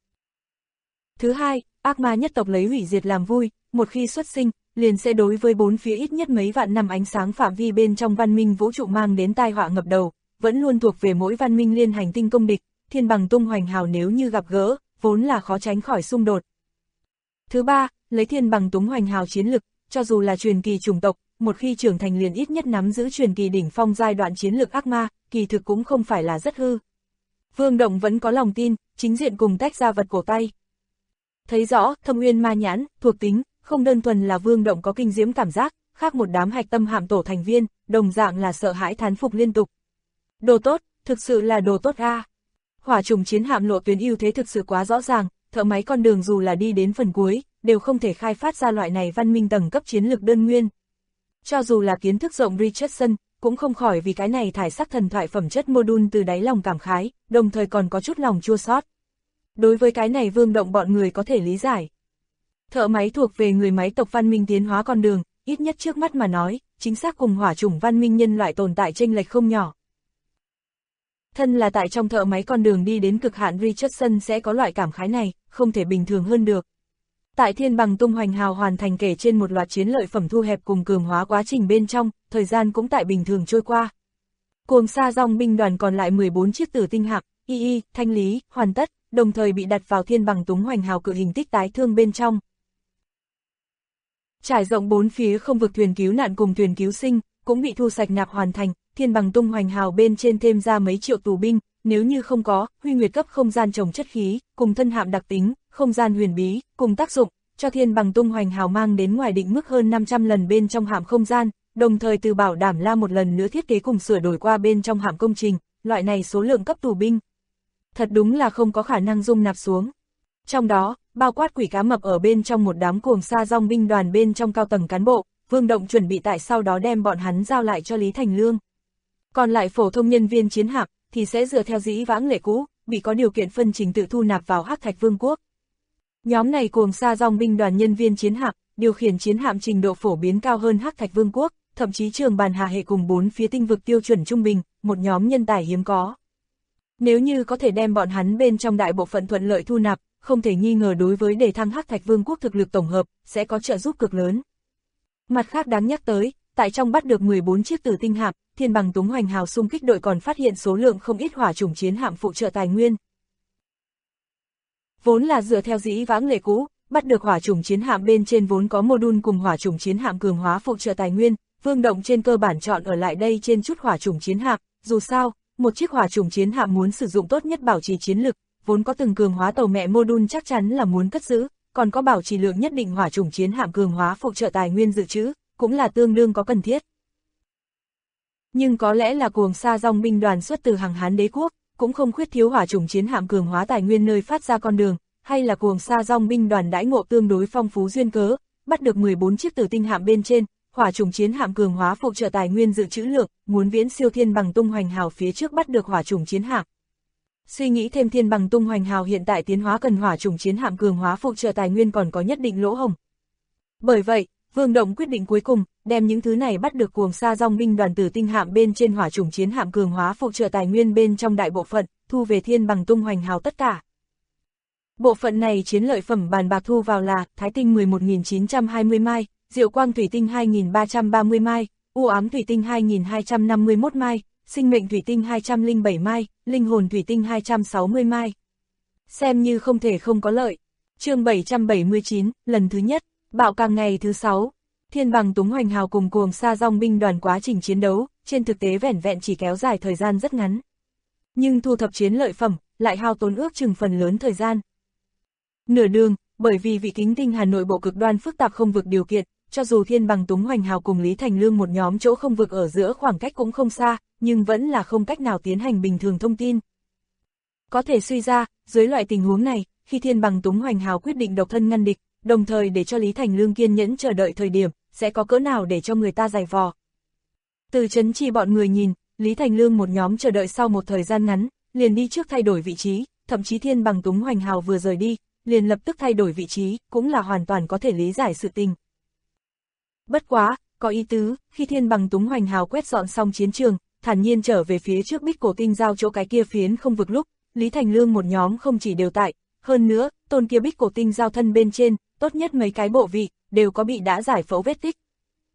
Thứ hai, ác ma nhất tộc lấy hủy diệt làm vui, một khi xuất sinh, liền sẽ đối với bốn phía ít nhất mấy vạn năm ánh sáng phạm vi bên trong văn minh vũ trụ mang đến tai họa ngập đầu, vẫn luôn thuộc về mỗi văn minh liên hành tinh công địch, thiên bằng tung hoành hào nếu như gặp gỡ, vốn là khó tránh khỏi xung đột. Thứ ba, lấy thiên bằng tung hoành hào chiến lực, cho dù là truyền kỳ chủng tộc, một khi trưởng thành liền ít nhất nắm giữ truyền kỳ đỉnh phong giai đoạn chiến lược ác ma, kỳ thực cũng không phải là rất hư. Vương Động vẫn có lòng tin, chính diện cùng tách ra vật cổ tay. Thấy rõ, thâm uyên ma nhãn, thuộc tính, không đơn thuần là Vương Động có kinh diễm cảm giác, khác một đám hạch tâm hạm tổ thành viên, đồng dạng là sợ hãi thán phục liên tục. Đồ tốt, thực sự là đồ tốt a. Hỏa trùng chiến hạm lộ tuyến ưu thế thực sự quá rõ ràng, thợ máy con đường dù là đi đến phần cuối, đều không thể khai phát ra loại này văn minh tầng cấp chiến lược đơn nguyên. Cho dù là kiến thức rộng Richardson, cũng không khỏi vì cái này thải sắc thần thoại phẩm chất module từ đáy lòng cảm khái, đồng thời còn có chút lòng chua xót. Đối với cái này Vương Động bọn người có thể lý giải. Thợ máy thuộc về người máy tộc văn minh tiến hóa con đường, ít nhất trước mắt mà nói, chính xác cùng hỏa chủng văn minh nhân loại tồn tại chênh lệch không nhỏ. Thân là tại trong thợ máy con đường đi đến cực hạn Richardson sẽ có loại cảm khái này, không thể bình thường hơn được. Tại thiên bằng tung hoành hào hoàn thành kể trên một loạt chiến lợi phẩm thu hẹp cùng cường hóa quá trình bên trong, thời gian cũng tại bình thường trôi qua. Cuồng sa dòng binh đoàn còn lại 14 chiếc tử tinh hạm, thanh lý, hoàn tất, đồng thời bị đặt vào thiên bằng tung hoành hào cự hình tích tái thương bên trong. Trải rộng bốn phía không vực thuyền cứu nạn cùng thuyền cứu sinh, cũng bị thu sạch nạp hoàn thành, thiên bằng tung hoành hào bên trên thêm ra mấy triệu tù binh, nếu như không có, huy nguyệt cấp không gian trồng chất khí, cùng thân hạm đặc tính, không gian huyền bí, cùng tác dụng, cho thiên bằng tung hoành hào mang đến ngoài định mức hơn 500 lần bên trong hạm không gian, đồng thời từ bảo đảm la một lần nữa thiết kế cùng sửa đổi qua bên trong hạm công trình, loại này số lượng cấp tù binh. Thật đúng là không có khả năng dung nạp xuống. Trong đó, bao quát quỷ cá mập ở bên trong một đám cuồng sa dòng binh đoàn bên trong cao tầng cán bộ, Vương Động chuẩn bị tại sau đó đem bọn hắn giao lại cho Lý Thành Lương. Còn lại phổ thông nhân viên chiến hạm thì sẽ dựa theo dĩ vãng lệ cũ, bị có điều kiện phân trình tự thu nạp vào Hắc Thạch Vương quốc. Nhóm này cuồng sa dòng binh đoàn nhân viên chiến hạm, điều khiển chiến hạm trình độ phổ biến cao hơn Hắc Thạch Vương quốc, thậm chí trường bàn hà hệ cùng 4 phía tinh vực tiêu chuẩn trung bình, một nhóm nhân tài hiếm có. Nếu như có thể đem bọn hắn bên trong đại bộ phận thuận lợi thu nạp, không thể nghi ngờ đối với đề thăng Hắc Thạch Vương quốc thực lực tổng hợp, sẽ có trợ giúp cực lớn. Mặt khác đáng nhắc tới, tại trong bắt được 14 chiếc tử tinh hạm, thiên bằng tung hoành hào xung kích đội còn phát hiện số lượng không ít hỏa chủng chiến hạm phụ trợ tài nguyên. vốn là dựa theo dĩ vãng lệ cũ, bắt được hỏa chủng chiến hạm bên trên vốn có mô-đun cùng hỏa chủng chiến hạm cường hóa phụ trợ tài nguyên, Vương Động trên cơ bản chọn ở lại đây trên chút hỏa chủng chiến hạm, dù sao, một chiếc hỏa chủng chiến hạm muốn sử dụng tốt nhất bảo trì chiến lực, vốn có từng cường hóa tàu mẹ mô-đun chắc chắn là muốn cất giữ, còn có bảo trì lượng nhất định hỏa chủng chiến hạm cường hóa phụ trợ tài nguyên dự trữ, cũng là tương đương có cần thiết. Nhưng có lẽ là Cuồng Sa Dong binh đoàn xuất từ Hằng Hán đế quốc, cũng không khuyết thiếu hỏa chủng chiến hạm cường hóa tài nguyên nơi phát ra con đường, hay là Cuồng Sa Dong binh đoàn đãi ngộ tương đối phong phú duyên cớ, bắt được 14 chiếc tử tinh hạm bên trên, hỏa chủng chiến hạm cường hóa phụ trợ tài nguyên dự trữ lượng, muốn viễn siêu Thiên Bằng Tung Hoành Hào phía trước bắt được hỏa chủng chiến hạm. Suy nghĩ thêm Thiên Bằng Tung Hoành Hào hiện tại tiến hóa cần hỏa chủng chiến hạm cường hóa phụ trợ tài nguyên còn có nhất định lỗ hổng. Bởi vậy, Vương Động quyết định cuối cùng, đem những thứ này bắt được Cuồng Sa Dong binh đoàn tử tinh hạm bên trên hỏa chủng chiến hạm cường hóa phụ trợ tài nguyên bên trong đại bộ phận, thu về Thiên Bằng Tung Hoành Hào tất cả. Bộ phận này chiến lợi phẩm bàn bạc thu vào là Thái tinh 11.920 mai, Diệu Quang Thủy tinh 2.330 mai, U Ám Thủy tinh 2.251 mai, Sinh Mệnh Thủy tinh 207 mai, Linh Hồn Thủy tinh 260 mai. Xem như không thể không có lợi. Chương 779, lần thứ nhất, bạo càng ngày thứ 6. Thiên Bằng Tung Hoành Hào cùng Cuồng Sa Dong binh đoàn quá trình chiến đấu, trên thực tế vẻn vẹn chỉ kéo dài thời gian rất ngắn. Nhưng thu thập chiến lợi phẩm, lại hao tốn ước chừng phần lớn thời gian. Nửa đường, bởi vì vị Kính Tinh Hà nội bộ cực đoan phức tạp không vực điều kiện, cho dù Thiên Bằng Tung Hoành Hào cùng Lý Thành Lương một nhóm chỗ không vực ở giữa khoảng cách cũng không xa, nhưng vẫn là không cách nào tiến hành bình thường thông tin. Có thể suy ra, dưới loại tình huống này, khi Thiên Bằng Tung Hoành Hào quyết định độc thân ngăn địch, đồng thời để cho Lý Thành Lương kiên nhẫn chờ đợi thời điểm, sẽ có cỡ nào để cho người ta giày vò. Từ Trấn Chi bọn người nhìn, Lý Thành Lương một nhóm chờ đợi sau một thời gian ngắn, liền đi trước thay đổi vị trí, thậm chí Thiên Bằng Tung Hoành Hào vừa rời đi, liền lập tức thay đổi vị trí, cũng là hoàn toàn có thể lý giải sự tình. Bất quá, có ý tứ, khi Thiên Bằng Tung Hoành Hào quét dọn xong chiến trường, thản nhiên trở về phía trước Bích Cổ Tinh giao chỗ cái kia phiến không vực lúc, Lý Thành Lương một nhóm không chỉ đều tại, hơn nữa, tôn kia Bích Cổ Tinh giao thân bên trên, tốt nhất mấy cái bộ vị, đều có bị đã giải phẫu vết tích.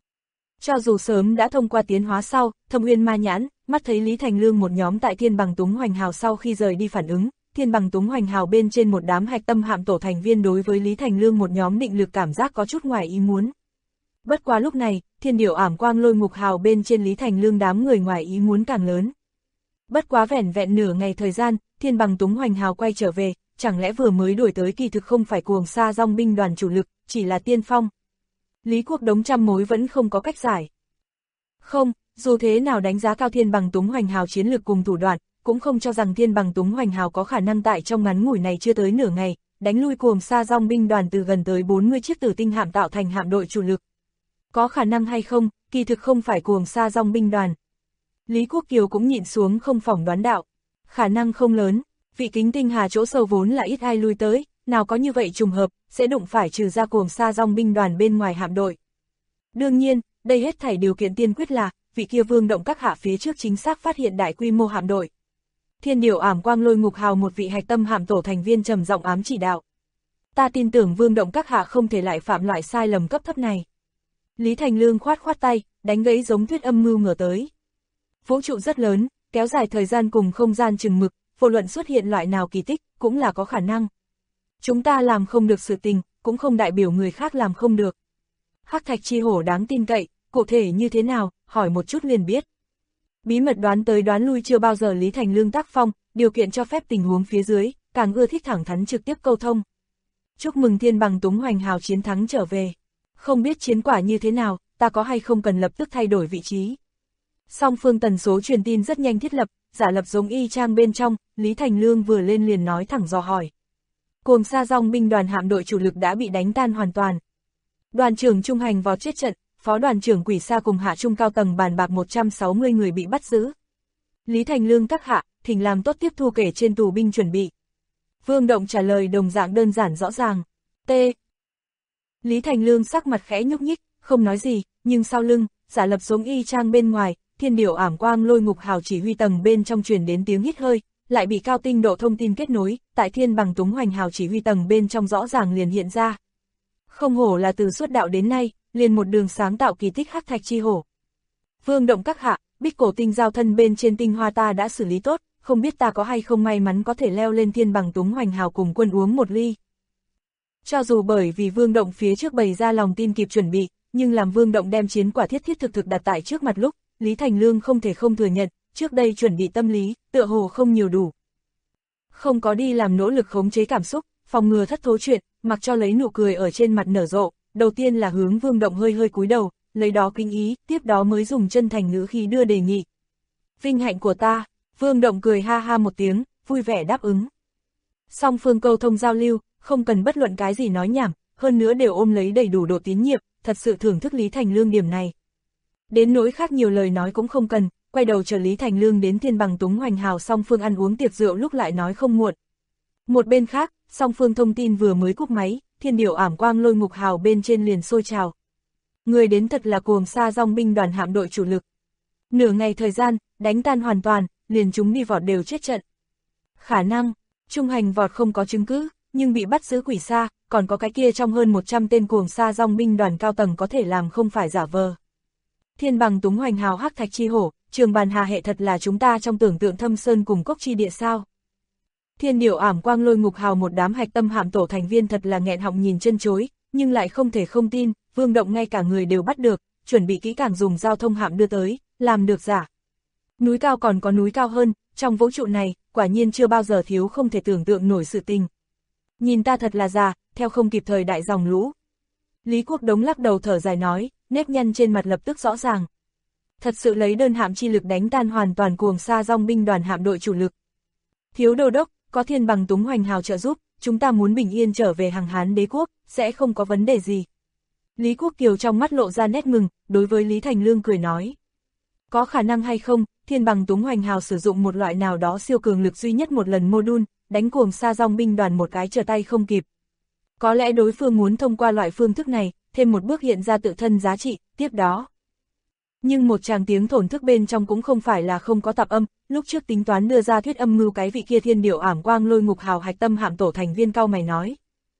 Cho dù sớm đã thông qua tiến hóa sau, Thâm Uyên Ma Nhãn, mắt thấy Lý Thành Lương một nhóm tại Thiên Bằng Tung Hoành Hào sau khi rời đi phản ứng, Thiên Bằng Tung Hoành Hào bên trên một đám hạch tâm hạm tổ thành viên đối với Lý Thành Lương một nhóm định lực cảm giác có chút ngoài ý muốn. Bất quá lúc này, Thiên Điểu Ảm Quang Lôi Ngục Hào bên trên Lý Thành Lương đám người ngoài ý muốn càng lớn. Bất quá vẻn vẹn nửa ngày thời gian, Thiên Bằng Tung Hoành Hào quay trở về, chẳng lẽ vừa mới đuổi tới kỳ thực không phải Cuồng Sa Dong binh đoàn chủ lực, chỉ là tiên phong. Lý Quốc Đống trăm mối vẫn không có cách giải. Không, dù thế nào đánh giá cao Thiên Bằng Tung Hoành Hào chiến lược cùng thủ đoạn, cũng không cho rằng Thiên Bằng Tung Hoành Hào có khả năng tại trong ngắn ngủi này chưa tới nửa ngày, đánh lui Cuồng Sa Dong binh đoàn từ gần tới 40 chiếc tử tinh hạm tạo thành hạm đội chủ lực. Có khả năng hay không, kỳ thực không phải Cuồng Sa Dong binh đoàn. Lý Quốc Kiều cũng nhịn xuống không phỏng đoán đạo. Khả năng không lớn, vị Kính Tinh Hà chỗ sâu vốn là ít ai lui tới, nào có như vậy trùng hợp, sẽ đụng phải trừ ra Cuồng Sa Dong binh đoàn bên ngoài hạm đội. Đương nhiên, đây hết thảy điều kiện tiên quyết là, vị kia Vương Động các hạ phía trước chính xác phát hiện đại quy mô hạm đội. Thiên Điểu Ảm Quang Lôi Ngục Hào một vị hạch tâm hạm tổ thành viên trầm giọng ám chỉ đạo. Ta tin tưởng Vương Động các hạ không thể lại phạm loại sai lầm cấp thấp này. Lý Thành Lương khoát khoát tay, đánh gãy giống thuyết âm mưu ngờ tới. Vũ trụ rất lớn, kéo dài thời gian cùng không gian chừng mực, vô luận xuất hiện loại nào kỳ tích, cũng là có khả năng. Chúng ta làm không được sự tình, cũng không đại biểu người khác làm không được. Hắc Thạch Chi Hổ đáng tin cậy, cụ thể như thế nào, hỏi một chút liền biết. Bí mật đoán tới đoán lui chưa bao giờ Lý Thành Lương tác phong, điều kiện cho phép tình huống phía dưới, càng ưa thích thẳng thắn trực tiếp câu thông. Chúc mừng Thiên Bằng Tung Hoành Hào chiến thắng trở về. Không biết chiến quả như thế nào, ta có hay không cần lập tức thay đổi vị trí. Song phương tần số truyền tin rất nhanh thiết lập, giả lập giống y chang bên trong, Lý Thành Lương vừa lên liền nói thẳng dò hỏi. Cuồng Sa Dong binh đoàn hạm đội chủ lực đã bị đánh tan hoàn toàn. Đoàn trưởng Trung Hành vào chết trận, phó đoàn trưởng Quỷ Sa cùng hạ trung cao tầng bàn bạc 160 người bị bắt giữ. Lý Thành Lương các hạ, thỉnh làm tốt tiếp thu kể trên tù binh chuẩn bị. Vương Động trả lời đồng dạng đơn giản rõ ràng. T. Lý Thành Lương sắc mặt khẽ nhúc nhích, không nói gì, nhưng sau lưng, giả lập giống y chang bên ngoài, Thiên Điểu Ảm Quang Lôi Ngục Hào chỉ huy tầng bên trong truyền đến tiếng hít hơi, lại bị cao tinh độ thông tin kết nối, tại Thiên Bằng Tung Hoành Hào chỉ huy tầng bên trong rõ ràng liền hiện ra. Không hổ là từ xuất đạo đến nay, liền một đường sáng tạo kỳ tích Hắc Thạch Chi Hổ. Vương Động các hạ, Bích Cổ Tinh giao thân bên trên tinh hoa ta đã xử lý tốt, không biết ta có hay không may mắn có thể leo lên thiên bằng túng hoành hào cùng quân uống một ly. Cho dù bởi vì Vương Động phía trước bày ra lòng tin kịp chuẩn bị, nhưng làm Vương Động đem chiến quả thiết thiết thực đặt tại trước mặt lúc, Lý Thành Lương không thể không thừa nhận, trước đây chuẩn bị tâm lý, tựa hồ không nhiều đủ. Không có đi làm nỗ lực khống chế cảm xúc, phòng ngừa thất thố chuyện, mặc cho lấy nụ cười ở trên mặt nở rộ, đầu tiên là hướng Vương Động hơi hơi cúi đầu, lấy đó kính ý, tiếp đó mới dùng chân thành ngữ khí đưa đề nghị. Vinh hạnh của ta, Vương Động cười ha ha một tiếng, vui vẻ đáp ứng. Song phương câu thông giao lưu, không cần bất luận cái gì nói nhảm, hơn nữa đều ôm lấy đầy đủ độ tín nhiệm, thật sự thưởng thức Lý Thành Lương điểm này. Đến nỗi khác nhiều lời nói cũng không cần, quay đầu chờ Lý Thành Lương đến thiên bằng túng hoành hào song phương ăn uống tiệc rượu lúc lại nói không muộn. Một bên khác, song phương thông tin vừa mới cúp máy, thiên điểu ảm quang lôi ngục hào bên trên liền sôi trào. Người đến thật là cuồng sa dòng binh đoàn hạm đội chủ lực. Nửa ngày thời gian, đánh tan hoàn toàn, liền chúng đi vọt đều chết trận. Khả năng, trung hành vọt không có chứng cứ, nhưng bị bắt giữ quỷ sa, còn có cái kia trong hơn 100 tên cuồng sa dòng binh đoàn cao tầng có thể làm không phải giả vờ. Thiên bằng túng hoành hào hắc thạch chi hổ, trường bàn hà hệ thật là chúng ta trong tưởng tượng thâm sơn cùng cốc chi địa sao. Thiên điểu ảm quang lôi ngục hào một đám hạch tâm hạm tổ thành viên thật là nghẹn họng nhìn chân chối, nhưng lại không thể không tin, Vương Động ngay cả người đều bắt được, chuẩn bị kỹ càng dùng giao thông hạm đưa tới, làm được giả. Núi cao còn có núi cao hơn, trong vũ trụ này, quả nhiên chưa bao giờ thiếu không thể tưởng tượng nổi sự tình. Nhìn ta thật là già, theo không kịp thời đại dòng lũ. Lý Quốc Đống lắc đầu thở dài nói, nếp nhăn trên mặt lập tức rõ ràng. Thật sự lấy đơn hạm chi lực đánh tan hoàn toàn cuồng sa dòng binh đoàn hạm đội chủ lực. Thiếu đô đốc, có thiên bằng túng hoành hào trợ giúp, chúng ta muốn bình yên trở về hàng Hán đế quốc, sẽ không có vấn đề gì. Lý Quốc Kiều trong mắt lộ ra nét mừng, đối với Lý Thành Lương cười nói. Có khả năng hay không, thiên bằng túng hoành hào sử dụng một loại nào đó siêu cường lực duy nhất một lần mô-đun, đánh cuồng sa dòng binh đoàn một cái trở tay không kịp. Có lẽ đối phương muốn thông qua loại phương thức này, thêm một bước hiện ra tự thân giá trị, tiếp đó. Nhưng một tràng tiếng thổn thức bên trong cũng không phải là không có tạp âm, lúc trước tính toán đưa ra thuyết âm mưu cái vị kia thiên điểu ảm quang lôi ngục hào hạch tâm hạm tổ thành viên cao mày nói.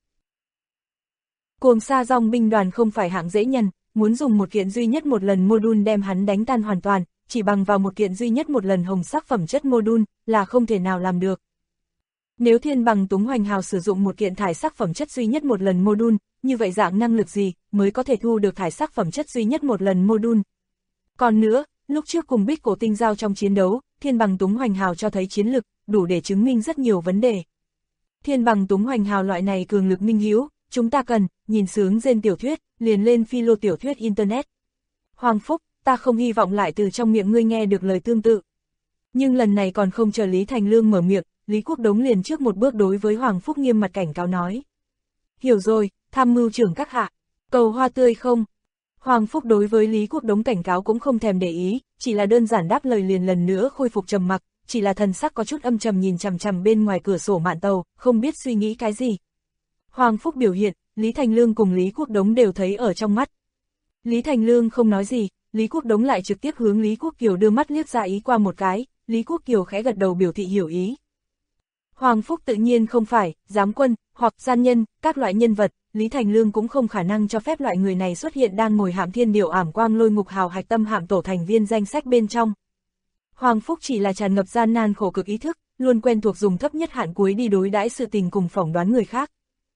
Cuồng sa dòng binh đoàn không phải hạng dễ nhân, muốn dùng một kiện duy nhất một lần mô-đun đem hắn đánh tan hoàn toàn, chỉ bằng vào một kiện duy nhất một lần hồng sắc phẩm chất mô-đun là không thể nào làm được. Nếu thiên bằng túng hoành hào sử dụng một kiện thải sắc phẩm chất duy nhất một lần mô-đun, như vậy dạng năng lực gì mới có thể thu được thải sắc phẩm chất duy nhất một lần mô-đun? Còn nữa, lúc trước cùng Bích Cổ Tinh giao trong chiến đấu, thiên bằng túng hoành hào cho thấy chiến lực, đủ để chứng minh rất nhiều vấn đề. Thiên bằng túng hoành hào loại này cường lực minh hữu, chúng ta cần, nhìn sướng rên tiểu thuyết, liền lên philo tiểu thuyết Internet. Hoàng Phúc, ta không hy vọng lại từ trong miệng ngươi nghe được lời tương tự. Nhưng lần này còn không chờ Lý Thành Lương mở miệng, Lý Quốc Đống liền trước một bước đối với Hoàng Phúc nghiêm mặt cảnh cáo nói. Hiểu rồi, tham mưu trưởng các hạ, cầu hoa tươi không? Hoàng Phúc đối với Lý Quốc Đống cảnh cáo cũng không thèm để ý, chỉ là đơn giản đáp lời liền lần nữa khôi phục trầm mặc, chỉ là thần sắc có chút âm trầm nhìn chằm chằm bên ngoài cửa sổ mạn tàu, không biết suy nghĩ cái gì. Hoàng Phúc biểu hiện, Lý Thành Lương cùng Lý Quốc Đống đều thấy ở trong mắt. Lý Thành Lương không nói gì, Lý Quốc Đống lại trực tiếp hướng Lý Quốc Kiều đưa mắt liếc ra ý qua một cái, Lý Quốc Kiều khẽ gật đầu biểu thị hiểu ý. Hoàng Phúc tự nhiên không phải, giám quân, hoặc gian nhân, các loại nhân vật, Lý Thành Lương cũng không khả năng cho phép loại người này xuất hiện đang ngồi hạm thiên điểu ảm quang lôi ngục hào hạch tâm hạm tổ thành viên danh sách bên trong. Hoàng Phúc chỉ là tràn ngập gian nan khổ cực ý thức, luôn quen thuộc dùng thấp nhất hạn cuối đi đối đãi sự tình cùng phỏng đoán người khác.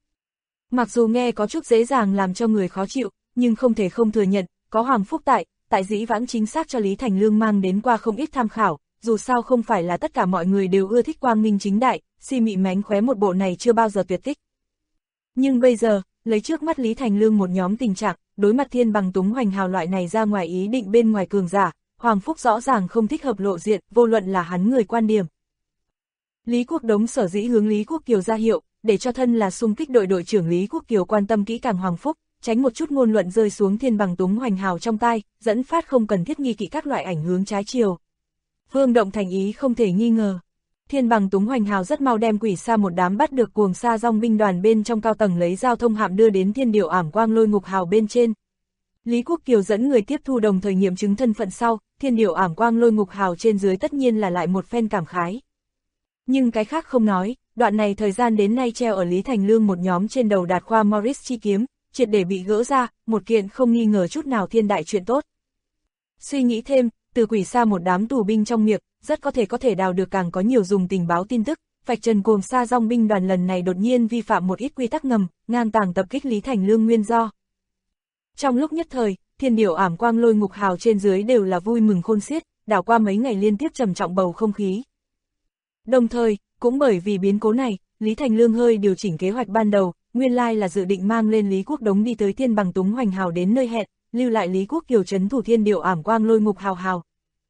Mặc dù nghe có chút dễ dàng làm cho người khó chịu, nhưng không thể không thừa nhận, có Hoàng Phúc tại dĩ vãng chính xác cho Lý Thành Lương mang đến qua không ít tham khảo, dù sao không phải là tất cả mọi người đều ưa thích quang minh chính đại, si mị mánh khóe một bộ này chưa bao giờ tuyệt tích. Nhưng bây giờ, lấy trước mắt Lý Thành Lương một nhóm tình trạng, đối mặt thiên bằng túng hoành hào loại này ra ngoài ý định bên ngoài cường giả, Hoàng Phúc rõ ràng không thích hợp lộ diện, vô luận là hắn người quan điểm. Lý Quốc Đống sở dĩ hướng Lý Quốc Kiều ra hiệu, để cho thân là xung kích đội đội trưởng Lý Quốc Kiều quan tâm kỹ càng Hoàng Phúc, tránh một chút ngôn luận rơi xuống thiên bằng túng hoành hào trong tai, dẫn phát không cần thiết nghi kỵ các loại ảnh hướng trái chiều. Vương Động thành ý không thể nghi ngờ. Thiên bằng túng hoành hào rất mau đem quỷ sa một đám bắt được cuồng sa dòng binh đoàn bên trong cao tầng lấy giao thông hạm đưa đến thiên điểu ảm quang lôi ngục hào bên trên. Lý Quốc Kiều dẫn người tiếp thu đồng thời nghiệm chứng thân phận sau, thiên điểu ảm quang lôi ngục hào trên dưới tất nhiên là lại một phen cảm khái. Nhưng cái khác không nói, đoạn này thời gian đến nay treo ở Lý Thành Lương một nhóm trên đầu đạt khoa Morris chi kiếm, triệt để bị gỡ ra, một kiện không nghi ngờ chút nào thiên đại chuyện tốt. Suy nghĩ thêm, từ quỷ sa một đám tù binh trong miệng, rất có thể đào được càng có nhiều dùng tình báo tin tức, vạch trần Cuồng Sa Dong binh đoàn lần này đột nhiên vi phạm một ít quy tắc ngầm, ngang tàng tập kích Lý Thành Lương nguyên do. Trong lúc nhất thời, Thiên Điểu Ảm Quang Lôi Ngục Hào trên dưới đều là vui mừng khôn xiết, đảo qua mấy ngày liên tiếp trầm trọng bầu không khí. Đồng thời, cũng bởi vì biến cố này, Lý Thành Lương hơi điều chỉnh kế hoạch ban đầu, nguyên lai là dự định mang lên Lý Quốc Đống đi tới Thiên Bằng Túng Hoành Hào đến nơi hẹn, lưu lại Lý Quốc Kiều trấn thủ Thiên Điểu Ảm Quang Lôi Ngục Hào.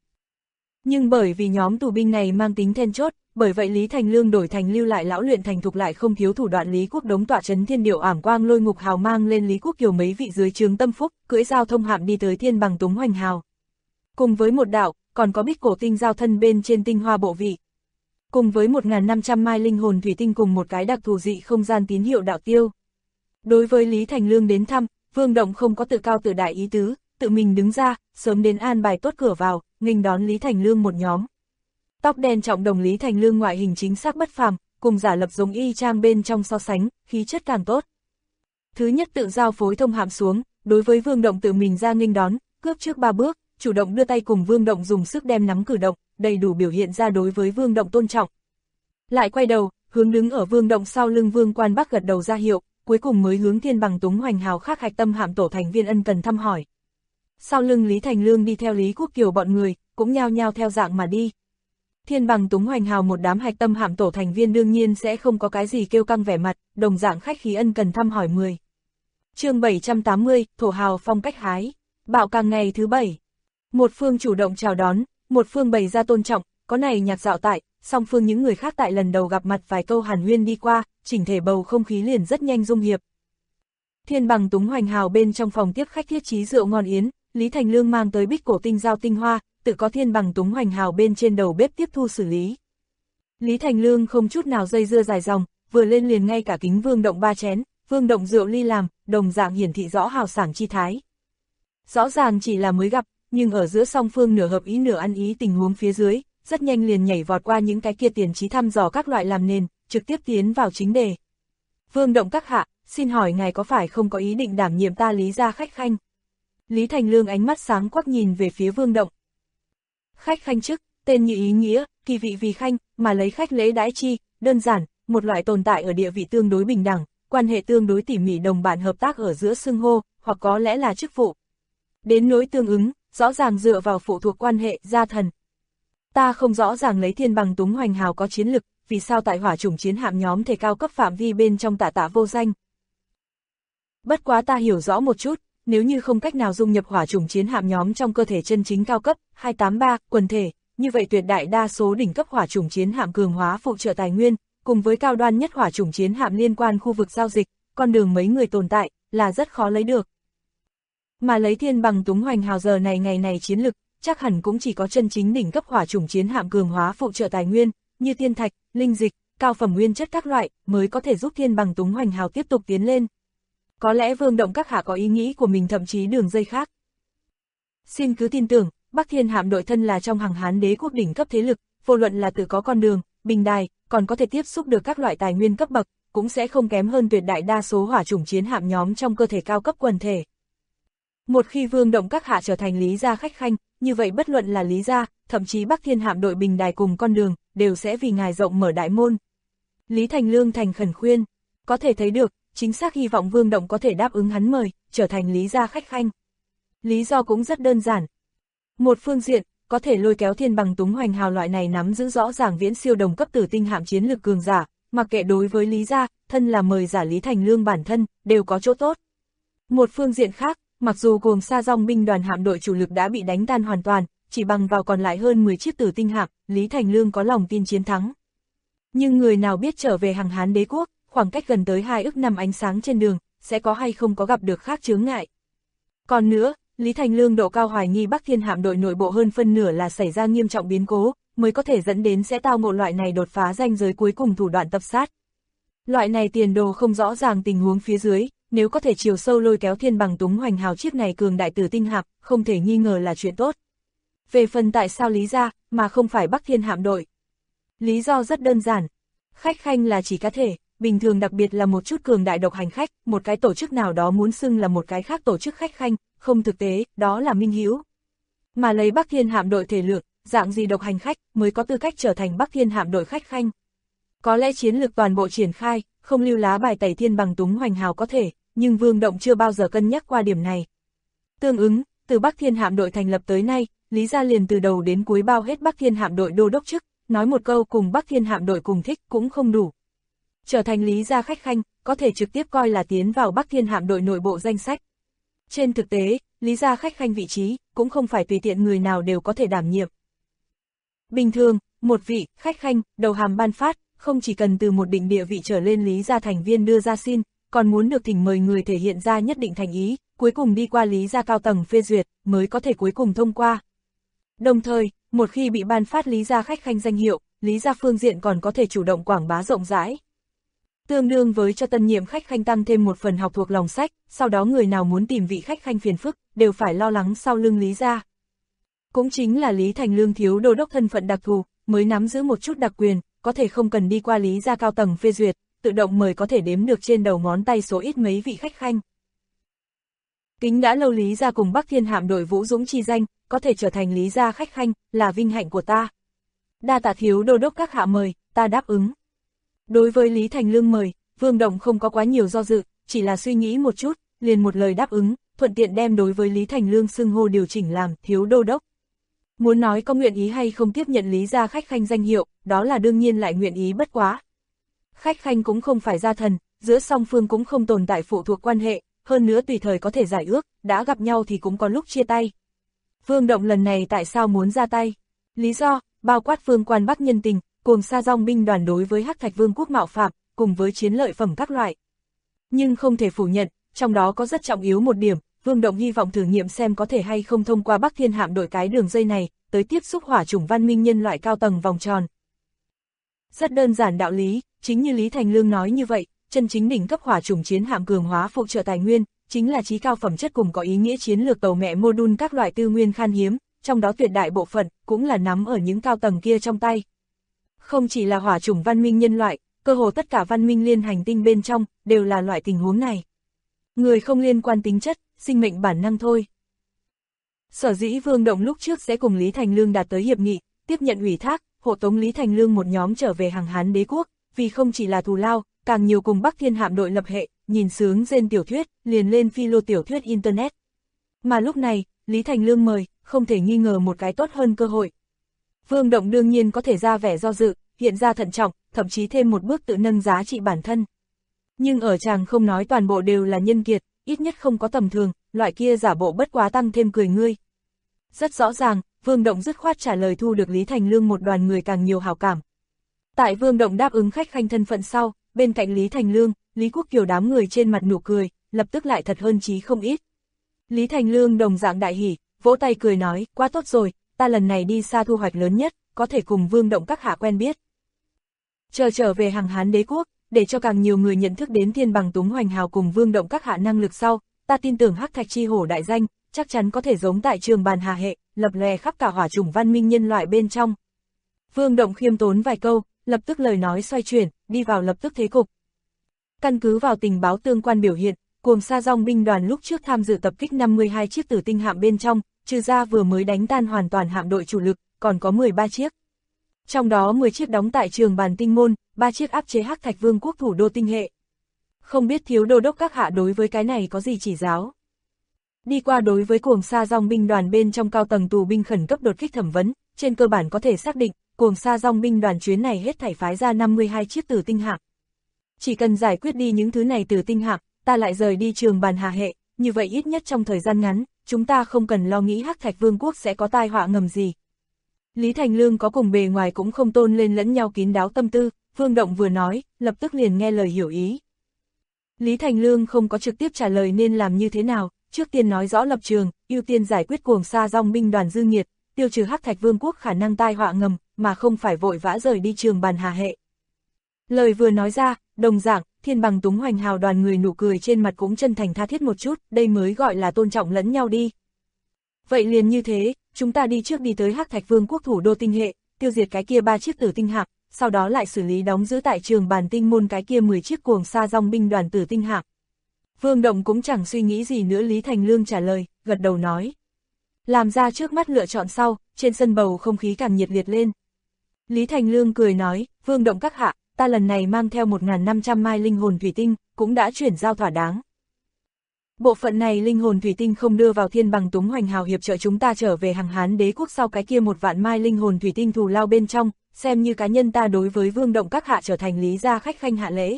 Nhưng bởi vì nhóm tù binh này mang tính then chốt, bởi vậy Lý Thành Lương đổi thành lưu lại lão luyện thành thục lại không thiếu thủ đoạn Lý Quốc Đống tọa trấn Thiên Điểu Ảm Quang Lôi Ngục Hào mang lên Lý Quốc Kiều mấy vị dưới trướng tâm phúc, cưỡi giao thông hạm đi tới Thiên Bằng Túng Hoành Hào. Cùng với một đạo, còn có bích cổ tinh giao thân bên trên tinh hoa bộ vị. Cùng với 1.500 mai linh hồn thủy tinh cùng một cái đặc thù dị không gian tín hiệu đạo tiêu. Đối với Lý Thành Lương đến thăm, Vương Động không có tự cao tự đại ý tứ, tự mình đứng ra, sớm đến an bài tốt cửa vào, nghênh đón Lý Thành Lương một nhóm. Tóc đen trọng đồng Lý Thành Lương ngoại hình chính xác bất phàm, cùng giả lập giống y chang bên trong so sánh, khí chất càng tốt. Thứ nhất tự giao phối thông hạm xuống, đối với Vương Động tự mình ra nghênh đón, cướp trước 3 bước, chủ động đưa tay cùng Vương Động dùng sức đem nắm cử động, đầy đủ biểu hiện ra đối với Vương Động tôn trọng. Lại quay đầu, hướng đứng ở Vương Động sau lưng Vương Quan Bắc gật đầu ra hiệu, cuối cùng mới hướng Thiên Bằng Túng Hoành Hào khác hạch tâm hạm tổ thành viên ân cần thăm hỏi. Sau lưng Lý Thành Lương đi theo Lý Quốc Kiều bọn người, cũng nhao nhao theo dạng mà đi. Thiên Bằng Túng Hoành Hào một đám hạch tâm hạm tổ thành viên đương nhiên sẽ không có cái gì kêu căng vẻ mặt, đồng dạng khách khí ân cần thăm hỏi 10. Chương 780, Thổ Hào phong cách hái. Bạo càng ngày thứ 7. Một phương chủ động chào đón, một phương bày ra tôn trọng, có này nhạc dạo tại, song phương những người khác tại lần đầu gặp mặt vài câu hàn huyên đi qua, chỉnh thể bầu không khí liền rất nhanh dung hiệp. Thiên Bằng Túng Hoành Hào bên trong phòng tiếp khách thiết trí rượu ngon yến, Lý Thành Lương mang tới bích cổ tinh giao tinh hoa, tự có Thiên Bằng Túng Hoành Hào bên trên đầu bếp tiếp thu xử lý. Lý Thành Lương không chút nào dây dưa dài dòng, vừa lên liền ngay cả kính Vương Động 3 chén, Vương Động rượu ly làm, đồng dạng hiển thị rõ hào sảng chi thái. Rõ ràng chỉ là mới gặp, nhưng ở giữa song phương nửa hợp ý nửa ăn ý tình huống phía dưới, rất nhanh liền nhảy vọt qua những cái kia tiền trí thăm dò các loại làm nền, trực tiếp tiến vào chính đề. Vương Động các hạ, xin hỏi ngài có phải không có ý định đảm nhiệm ta Lý gia khách khanh? Lý Thành Lương ánh mắt sáng quắc nhìn về phía Vương Động. Khách khanh chức, tên như ý nghĩa, kỳ vị vì khanh, mà lấy khách lễ đãi chi, đơn giản, một loại tồn tại ở địa vị tương đối bình đẳng, quan hệ tương đối tỉ mỉ đồng bạn hợp tác ở giữa xưng hô, hoặc có lẽ là chức vụ. Đến nỗi tương ứng, rõ ràng dựa vào phụ thuộc quan hệ, gia thần. Ta không rõ ràng lấy Thiên Bằng Túng Hoành Hào có chiến lực, vì sao tại hỏa chủng chiến hạm nhóm thể cao cấp phạm vi bên trong tả vô danh. Bất quá ta hiểu rõ một chút, nếu như không cách nào dung nhập hỏa chủng chiến hạm nhóm trong cơ thể chân chính cao cấp, 283, quần thể, như vậy tuyệt đại đa số đỉnh cấp hỏa chủng chiến hạm cường hóa phụ trợ tài nguyên, cùng với cao đoan nhất hỏa chủng chiến hạm liên quan khu vực giao dịch, con đường mấy người tồn tại, là rất khó lấy được. Mà lấy Thiên Bằng Túng Hoành Hào giờ này ngày này chiến lực, chắc hẳn cũng chỉ có chân chính đỉnh cấp hỏa chủng chiến hạm cường hóa phụ trợ tài nguyên, như thiên thạch, linh dịch, cao phẩm nguyên chất các loại, mới có thể giúp Thiên Bằng Túng Hoành Hào tiếp tục tiến lên. Có lẽ Vương Động các hạ có ý nghĩ của mình thậm chí đường dây khác. Xin cứ tin tưởng, Bắc Thiên hạm đội thân là trong hàng Hán đế quốc đỉnh cấp thế lực, vô luận là tự có con đường, bình đài, còn có thể tiếp xúc được các loại tài nguyên cấp bậc, cũng sẽ không kém hơn tuyệt đại đa số hỏa chủng chiến hạm nhóm trong cơ thể cao cấp quần thể. Một khi Vương Động các hạ trở thành Lý gia khách khanh, như vậy bất luận là Lý gia, thậm chí Bắc Thiên hạm đội bình đài cùng con đường, đều sẽ vì ngài rộng mở đại môn. Lý Thành Lương thành khẩn khuyên, có thể thấy được, chính xác hy vọng Vương Động có thể đáp ứng hắn mời, trở thành Lý gia khách khanh. Lý do cũng rất đơn giản. Một phương diện, có thể lôi kéo Thiên Bằng Túng Hoành Hào loại này nắm giữ rõ ràng viễn siêu đồng cấp tử tinh hạm chiến lược cường giả, mặc kệ đối với Lý gia, thân là mời giả Lý Thành Lương bản thân, đều có chỗ tốt. Một phương diện khác, mặc dù Cuồng Sa Dong binh đoàn hạm đội chủ lực đã bị đánh tan hoàn toàn, chỉ bằng vào còn lại hơn 10 chiếc tử tinh hạm, Lý Thành Lương có lòng tin chiến thắng. Nhưng người nào biết trở về hàng Hán đế quốc, khoảng cách gần tới 2 ức năm ánh sáng trên đường, sẽ có hay không có gặp được khác chướng ngại. Còn nữa, Lý Thành Lương độ cao hoài nghi Bắc Thiên hạm đội nội bộ hơn phân nửa là xảy ra nghiêm trọng biến cố, mới có thể dẫn đến sẽ tao ngộ loại này đột phá ranh giới cuối cùng thủ đoạn tập sát. Loại này tiền đồ không rõ ràng tình huống phía dưới, nếu có thể chiều sâu lôi kéo Thiên Bằng Túng Hoành Hào chiếc này cường đại tử tinh hạm, không thể nghi ngờ là chuyện tốt. Về phần tại sao Lý gia, mà không phải Bắc Thiên hạm đội? Lý do rất đơn giản. Khách khanh là chỉ cá thể, bình thường đặc biệt là một chút cường đại độc hành khách, một cái tổ chức nào đó muốn xưng là một cái khác tổ chức khách khanh, không thực tế, đó là minh hữu. Mà lấy Bắc Thiên hạm đội thể lượng, dạng gì độc hành khách mới có tư cách trở thành Bắc Thiên hạm đội khách khanh. Có lẽ chiến lược toàn bộ triển khai, không lưu lá bài tẩy thiên bằng túng hoành hào có thể, nhưng Vương Động chưa bao giờ cân nhắc qua điểm này. Tương ứng, từ Bắc Thiên hạm đội thành lập tới nay, Lý gia liền từ đầu đến cuối bao hết Bắc Thiên hạm đội đô đốc chức, nói một câu cùng Bắc Thiên hạm đội cùng thích cũng không đủ. Trở thành Lý gia khách khanh, có thể trực tiếp coi là tiến vào Bắc Thiên hạm đội nội bộ danh sách. Trên thực tế, Lý gia khách khanh vị trí, cũng không phải tùy tiện người nào đều có thể đảm nhiệm. Bình thường, một vị khách khanh, đầu hàm ban phát, không chỉ cần từ một định địa vị trở lên Lý gia thành viên đưa ra xin, còn muốn được thỉnh mời người thể hiện ra nhất định thành ý, cuối cùng đi qua Lý gia cao tầng phê duyệt, mới có thể cuối cùng thông qua. Đồng thời, một khi bị ban phát Lý gia khách khanh danh hiệu, Lý gia phương diện còn có thể chủ động quảng bá rộng rãi. Tương đương với cho tân nhiệm khách khanh tăng thêm một phần học thuộc lòng sách, sau đó người nào muốn tìm vị khách khanh phiền phức, đều phải lo lắng sau lưng Lý gia. Cũng chính là Lý Thành Lương thiếu đô đốc thân phận đặc thù, mới nắm giữ một chút đặc quyền, có thể không cần đi qua Lý gia cao tầng phê duyệt, tự động mời có thể đếm được trên đầu ngón tay số ít mấy vị khách khanh. Kính đã lâu Lý gia cùng Bắc Thiên hạm đội vũ dũng chi danh, có thể trở thành Lý gia khách khanh, là vinh hạnh của ta. Đa tạ thiếu đô đốc các hạ mời, ta đáp ứng. Đối với Lý Thành Lương mời, Vương Động không có quá nhiều do dự, chỉ là suy nghĩ một chút, liền một lời đáp ứng, thuận tiện đem đối với Lý Thành Lương xưng hô điều chỉnh làm thiếu đô đốc. Muốn nói có nguyện ý hay không tiếp nhận Lý gia khách khanh danh hiệu, đó là đương nhiên lại nguyện ý bất quá. Khách khanh cũng không phải gia thần, giữa song phương cũng không tồn tại phụ thuộc quan hệ, hơn nữa tùy thời có thể giải ước, đã gặp nhau thì cũng có lúc chia tay. Vương Động lần này tại sao muốn ra tay? Lý do, bao quát Vương quan Bắc nhân tình, cùng Sa Dong binh đoàn đối với Hắc Thạch Vương quốc mạo phạm, cùng với chiến lợi phẩm các loại. Nhưng không thể phủ nhận, trong đó có rất trọng yếu một điểm, Vương Động hy vọng thử nghiệm xem có thể hay không thông qua Bắc Thiên hạm đội cái đường dây này, tới tiếp xúc hỏa chủng văn minh nhân loại cao tầng vòng tròn. Rất đơn giản đạo lý, chính như Lý Thành Lương nói như vậy, chân chính đỉnh cấp hỏa chủng chiến hạm cường hóa phụ trợ tài nguyên, chính là chí cao phẩm chất cùng có ý nghĩa chiến lược tàu mẹ mô đun các loại tư nguyên khan hiếm, trong đó tuyệt đại bộ phận cũng là nắm ở những cao tầng kia trong tay. Không chỉ là hỏa chủng văn minh nhân loại, cơ hồ tất cả văn minh liên hành tinh bên trong đều là loại tình huống này. Người không liên quan tính chất, sinh mệnh bản năng thôi. Sở dĩ Vương Động lúc trước sẽ cùng Lý Thành Lương đạt tới hiệp nghị, tiếp nhận ủy thác, hộ tống Lý Thành Lương một nhóm trở về hàng Hán đế quốc, vì không chỉ là thù lao, càng nhiều cùng Bắc Thiên hạm đội lập hệ, nhìn sướng rên tiểu thuyết, liền lên philo tiểu thuyết Internet. Mà lúc này, Lý Thành Lương mời, không thể nghi ngờ một cái tốt hơn cơ hội. Vương Động đương nhiên có thể ra vẻ do dự, hiện ra thận trọng, thậm chí thêm một bước tự nâng giá trị bản thân. Nhưng ở chàng không nói toàn bộ đều là nhân kiệt, ít nhất không có tầm thường, loại kia giả bộ bất quá tăng thêm cười ngươi. Rất rõ ràng, Vương Động dứt khoát trả lời thu được Lý Thành Lương một đoàn người càng nhiều hảo cảm. Tại Vương Động đáp ứng khách khanh thân phận sau, bên cạnh Lý Thành Lương, Lý Quốc Kiều đám người trên mặt nụ cười, lập tức lại thật hơn chí không ít. Lý Thành Lương đồng dạng đại hỉ, vỗ tay cười nói, quá tốt rồi, ta lần này đi xa thu hoạch lớn nhất, có thể cùng Vương Động các hạ quen biết. Chờ trở về hàng Hán đế quốc, để cho càng nhiều người nhận thức đến thiên bằng túng hoành hào cùng Vương Động các hạ năng lực sau, ta tin tưởng Hắc Thạch chi hổ đại danh, chắc chắn có thể giống tại Trường Bàn Hà Hệ, lập lòe khắp cả hỏa chủng văn minh nhân loại bên trong. Vương Động khiêm tốn vài câu, lập tức lời nói xoay chuyển, đi vào lập tức thế cục. Căn cứ vào tình báo tương quan biểu hiện, cuồng Sa Dong binh đoàn lúc trước tham dự tập kích 52 chiếc tử tinh hạm bên trong, trừ ra vừa mới đánh tan hoàn toàn hạm đội chủ lực, còn có 13 chiếc. Trong đó 10 chiếc đóng tại Trường Bàn Tinh Môn, 3 chiếc áp chế Hắc Thạch Vương quốc thủ đô tinh hệ. Không biết thiếu đô đốc các hạ đối với cái này có gì chỉ giáo? Đi qua đối với cuồng Sa Dong binh đoàn bên trong cao tầng tù binh khẩn cấp đột kích thẩm vấn, trên cơ bản có thể xác định, cuồng Sa Dong binh đoàn chuyến này hết thảy phái ra 52 chiếc tử tinh hạm. Chỉ cần giải quyết đi những thứ này tử tinh hạm, ta lại rời đi Trường Bàn Hà Hệ, như vậy ít nhất trong thời gian ngắn, chúng ta không cần lo nghĩ Hắc Thạch Vương quốc sẽ có tai họa ngầm gì. Lý Thành Lương có cùng bề ngoài cũng không tôn lên lẫn nhau kín đáo tâm tư, Vương Động vừa nói, lập tức liền nghe lời hiểu ý. Lý Thành Lương không có trực tiếp trả lời nên làm như thế nào, trước tiên nói rõ lập trường, ưu tiên giải quyết cuồng Sa Dong binh đoàn dư nghiệt, tiêu trừ Hắc Thạch Vương quốc khả năng tai họa ngầm, mà không phải vội vã rời đi Trường Bàn Hà Hệ. Lời vừa nói ra, đồng dạng, thiên bằng túng hoành hào đoàn người nụ cười trên mặt cũng chân thành tha thiết một chút, đây mới gọi là tôn trọng lẫn nhau đi. Vậy liền như thế, chúng ta đi trước đi tới Hắc Thạch Vương quốc thủ đô tinh hệ, tiêu diệt cái kia 3 chiếc tử tinh hạm, sau đó lại xử lý đóng giữ tại Trường Bàn Tinh Môn cái kia 10 chiếc cuồng Sa Dong binh đoàn tử tinh hạm. Vương Động cũng chẳng suy nghĩ gì nữa, Lý Thành Lương trả lời, gật đầu nói. Làm ra trước mắt lựa chọn sau, trên sân bầu không khí càng nhiệt liệt lên. Lý Thành Lương cười nói, Vương Động các hạ, ta lần này mang theo 1.500 mai linh hồn thủy tinh, cũng đã chuyển giao thỏa đáng. Bộ phận này linh hồn thủy tinh không đưa vào thiên bằng túng hoành hào hiệp trợ chúng ta trở về Hằng Hán đế quốc sau cái kia 1 vạn mai linh hồn thủy tinh thù lao bên trong, xem như cá nhân ta đối với Vương Động các hạ trở thành Lý gia khách khanh hạ lễ.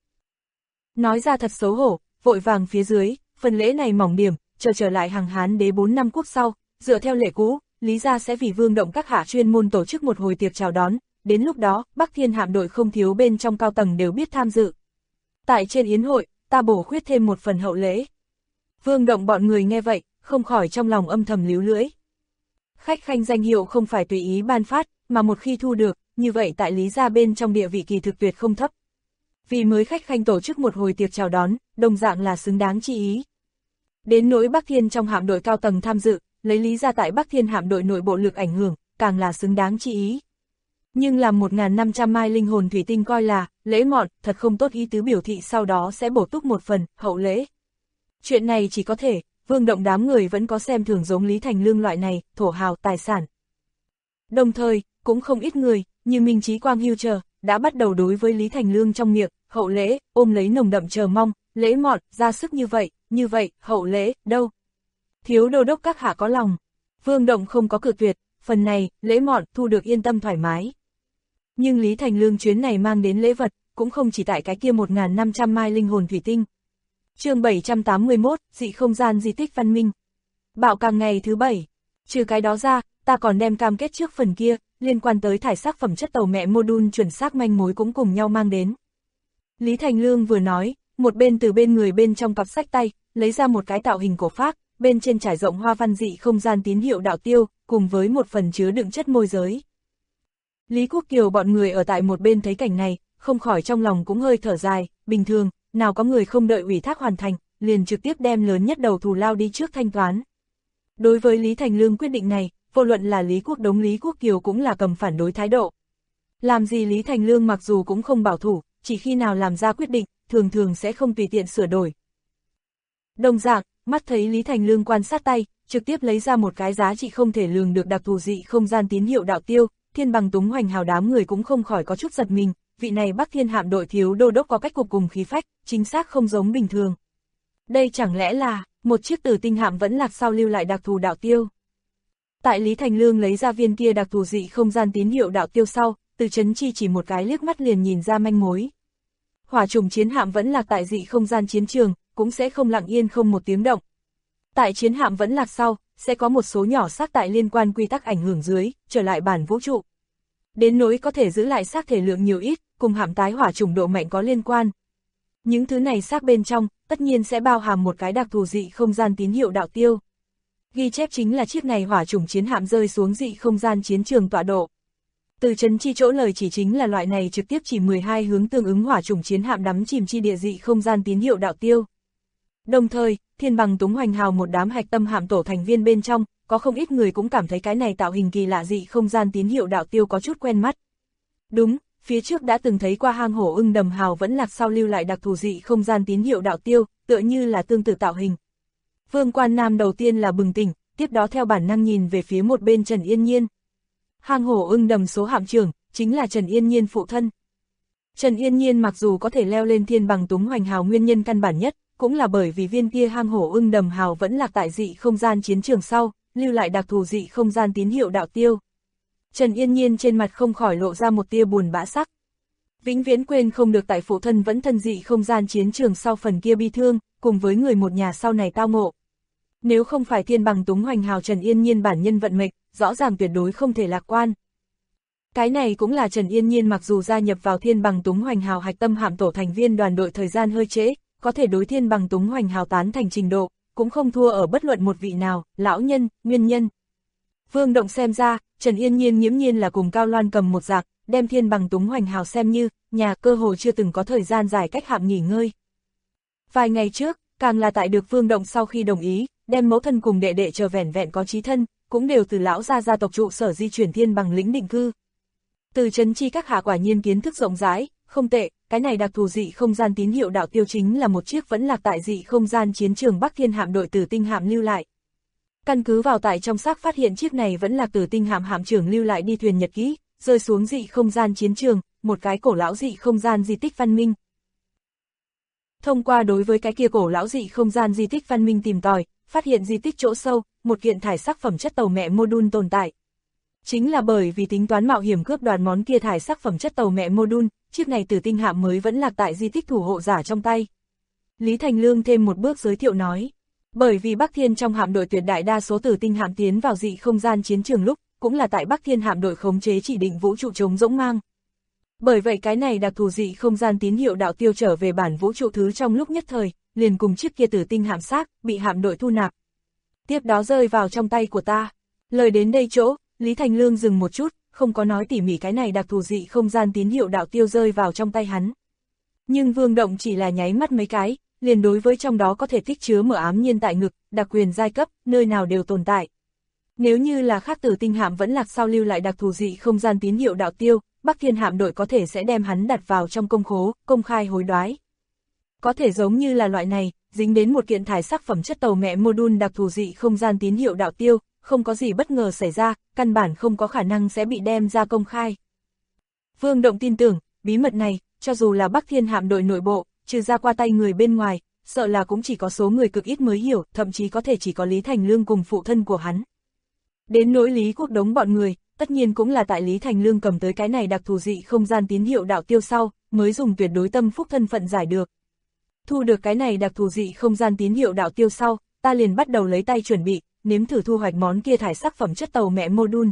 Nói ra thật xấu hổ, vội vàng phía dưới, phần lễ này mỏng điểm, trở lại Hằng Hán đế 4 năm quốc sau, dựa theo lệ cũ, Lý gia sẽ vì Vương Động các hạ chuyên môn tổ chức một hồi tiệc chào đón, đến lúc đó, Bắc Thiên hạm đội không thiếu bên trong cao tầng đều biết tham dự. Tại trên yến hội, ta bổ khuyết thêm một phần hậu lễ. Vương Động bọn người nghe vậy, không khỏi trong lòng âm thầm líu lưỡi. Khách khanh danh hiệu không phải tùy ý ban phát, mà một khi thu được, như vậy tại Lý gia bên trong địa vị kỳ thực tuyệt không thấp. Vì mới khách khanh tổ chức một hồi tiệc chào đón, đồng dạng là xứng đáng chi ý. Đến nỗi Bắc Thiên trong hạm đội cao tầng tham dự, lấy Lý gia tại Bắc Thiên hạm đội nội bộ lực ảnh hưởng, càng là xứng đáng chi ý. Nhưng làm 1.500 mai linh hồn thủy tinh coi là lễ mọn, thật không tốt ý tứ biểu thị sau đó sẽ bổ túc một phần hậu lễ. Chuyện này chỉ có thể, Vương Động đám người vẫn có xem thường giống Lý Thành Lương loại này, thổ hào tài sản. Đồng thời, cũng không ít người, như Minh Chí Quang Hưu chờ, đã bắt đầu đối với Lý Thành Lương trong miệng, hậu lễ, ôm lấy nồng đậm chờ mong, lễ mọn, ra sức như vậy, hậu lễ, đâu. Thiếu đô đốc các hạ có lòng. Vương Động không có cự tuyệt, phần này, lễ mọn, thu được yên tâm thoải mái. Nhưng Lý Thành Lương chuyến này mang đến lễ vật, cũng không chỉ tại cái kia 1.500 mai linh hồn thủy tinh. Chương 781, dị không gian di tích văn minh. Bạo càng ngày thứ 7. Trừ cái đó ra, ta còn đem cam kết trước phần kia, liên quan tới thải xác phẩm chất tàu mẹ module chuẩn xác manh mối cũng cùng nhau mang đến. Lý Thành Lương vừa nói, một bên từ bên người bên trong cặp sách tay, lấy ra một cái tạo hình cổ phác, bên trên trải rộng hoa văn dị không gian tín hiệu đạo tiêu, cùng với một phần chứa đựng chất môi giới. Lý Quốc Kiều bọn người ở tại một bên thấy cảnh này, không khỏi trong lòng cũng hơi thở dài, bình thường, nào có người không đợi ủy thác hoàn thành, liền trực tiếp đem lớn nhất đầu thù lao đi trước thanh toán. Đối với Lý Thành Lương quyết định này, vô luận là Lý Quốc Đống Lý Quốc Kiều cũng là cầm phản đối thái độ. Làm gì Lý Thành Lương mặc dù cũng không bảo thủ, chỉ khi nào làm ra quyết định, thường sẽ không tùy tiện sửa đổi. Đồng dạng, mắt thấy Lý Thành Lương quan sát tay, trực tiếp lấy ra một cái giá trị không thể lường được đặc thù dị không gian tín hiệu đạo tiêu, thiên bằng túng hoành hào đám người cũng không khỏi có chút giật mình, vị này Bắc Thiên hạm đội thiếu đô đốc có cách cục cùng khí phách, chính xác không giống bình thường. Đây chẳng lẽ là một chiếc tử tinh hạm vẫn lạc sau lưu lại đặc thù đạo tiêu. Tại Lý Thành Lương lấy ra viên kia đặc thù dị không gian tín hiệu đạo tiêu sau, Từ Chấn Chi chỉ một cái liếc mắt liền nhìn ra manh mối. Hỏa trùng chiến hạm vẫn lạc tại dị không gian chiến trường, cũng sẽ không lặng yên không một tiếng động. Tại chiến hạm vẫn lạc sau, sẽ có một số nhỏ xác tại liên quan quy tắc ảnh hưởng dưới, trở lại bản vũ trụ. Đến nỗi có thể giữ lại xác thể lượng nhiều ít, cùng hạm tái hỏa trùng độ mạnh có liên quan. Những thứ này xác bên trong, tất nhiên sẽ bao hàm một cái đặc thù dị không gian tín hiệu đạo tiêu. Ghi chép chính là chiếc này hỏa trùng chiến hạm rơi xuống dị không gian chiến trường tọa độ. Từ Chấn Chi chỗ lời chỉ chính là loại này trực tiếp chỉ 12 hướng tương ứng hỏa trùng chiến hạm đắm chìm chi địa dị không gian tín hiệu đạo tiêu. Đồng thời, thiên bằng túng hoành hào một đám hạch tâm hạm tổ thành viên bên trong, có không ít người cũng cảm thấy cái này tạo hình kỳ lạ dị không gian tín hiệu đạo tiêu có chút quen mắt. Đúng, phía trước đã từng thấy qua hang hổ ưng đầm hào vẫn lạc sau lưu lại đặc thù dị không gian tín hiệu đạo tiêu, tựa như là tương tự tạo hình. Vương Quan Nam đầu tiên là bừng tỉnh, tiếp đó theo bản năng nhìn về phía một bên Trần Yên Nhiên. Hang hổ ưng đầm số hạm trưởng, chính là Trần Yên Nhiên phụ thân. Trần Yên Nhiên mặc dù có thể leo lên thiên bằng túng hoành hào nguyên nhân căn bản nhất, cũng là bởi vì viên kia hang hổ ưng đầm hào vẫn lạc tại dị không gian chiến trường sau, lưu lại đặc thù dị không gian tín hiệu đạo tiêu. Trần Yên Nhiên trên mặt không khỏi lộ ra một tia buồn bã sắc. Vĩnh viễn quên không được tại phụ thân vẫn thân dị không gian chiến trường sau phần kia bi thương, cùng với người một nhà sau này tao ngộ. Nếu không phải thiên bằng túng hoành hào Trần Yên Nhiên bản nhân vận mệnh, rõ ràng tuyệt đối không thể lạc quan. Cái này cũng là Trần Yên Nhiên mặc dù gia nhập vào thiên bằng túng hoành hào hạch tâm hạm tổ thành viên đoàn đội thời gian hơi trễ, có thể đối thiên bằng túng hoành hào tán thành trình độ, cũng không thua ở bất luận một vị nào, lão nhân, nguyên nhân. Vương Động xem ra, Trần Yên Nhiên nghiễm nhiên là cùng Cao Loan Cầm một dạng, đem thiên bằng túng hoành hào xem như, nhà cơ hồ chưa từng có thời gian dài cách hạm nghỉ ngơi. Vài ngày trước, càng là tại được Vương Động sau khi đồng ý, đem mẫu thân cùng đệ đệ chờ vẻn vẹn có chí thân, cũng đều từ lão gia tộc trụ sở di chuyển thiên bằng lĩnh định cư. Từ Chấn Chi các hạ quả nhiên kiến thức rộng rãi, không tệ, cái này đặc thù dị không gian tín hiệu đạo tiêu chính là một chiếc vẫn lạc tại dị không gian chiến trường Bắc Thiên hạm đội Tử Tinh hạm lưu lại. Căn cứ vào tại trong xác phát hiện chiếc này vẫn là Tử Tinh hạm hạm trưởng lưu lại đi thuyền nhật ký, rơi xuống dị không gian chiến trường, một cái cổ lão dị không gian di tích văn minh. Thông qua đối với cái kia cổ lão dị không gian di tích văn minh tìm tòi, phát hiện di tích chỗ sâu, một kiện thải sắc phẩm chất tàu mẹ module tồn tại. Chính là bởi vì tính toán mạo hiểm cướp đoạt món kia thải sắc phẩm chất tàu mẹ module, chiếc này Tử Tinh hạm mới vẫn lạc tại di tích thủ hộ giả trong tay. Lý Thành Lương thêm một bước giới thiệu nói. Bởi vì Bắc Thiên trong hạm đội tuyệt đại đa số Tử Tinh hạm tiến vào dị không gian chiến trường lúc, cũng là tại Bắc Thiên hạm đội khống chế chỉ định vũ trụ trống rỗng mang. Bởi vậy cái này đặc thù dị không gian tín hiệu đạo tiêu trở về bản vũ trụ thứ trong lúc nhất thời, liền cùng chiếc kia Tử Tinh hạm xác, bị hạm đội thu nạp. Tiếp đó rơi vào trong tay của ta. Lời đến đây chỗ, Lý Thành Lương dừng một chút, không có nói tỉ mỉ cái này đặc thù dị không gian tín hiệu đạo tiêu rơi vào trong tay hắn. Nhưng Vương Động chỉ là nháy mắt mấy cái, liền đối với trong đó có thể tích chứa mở ám nhiên tại ngực, đặc quyền giai cấp, nơi nào đều tồn tại. Nếu như là khác Tử Tinh hạm vẫn lạc sau lưu lại đặc thù dị không gian tín hiệu đạo tiêu, Bắc Thiên hạm đội có thể sẽ đem hắn đặt vào trong công khố, công khai hối đoái. Có thể giống như là loại này, dính đến một kiện thải sắc phẩm chất tàu mẹ module đặc thù dị không gian tín hiệu đạo tiêu, không có gì bất ngờ xảy ra, căn bản không có khả năng sẽ bị đem ra công khai. Vương Động tin tưởng, bí mật này, cho dù là Bắc Thiên hạm đội nội bộ, trừ ra qua tay người bên ngoài, sợ là cũng chỉ có số người cực ít mới hiểu, thậm chí có thể chỉ có Lý Thành Lương cùng phụ thân của hắn. Đến nỗi Lý Quốc Đống bọn người, tất nhiên cũng là tại Lý Thành Lương cầm tới cái này đặc thù dị không gian tín hiệu đạo tiêu sau, mới dùng tuyệt đối tâm phúc thân phận giải được. Thu được cái này đặc thù dị không gian tín hiệu đạo tiêu sau, ta liền bắt đầu lấy tay chuẩn bị, nếm thử thu hoạch món kia thải sắc phẩm chất tàu mẹ module.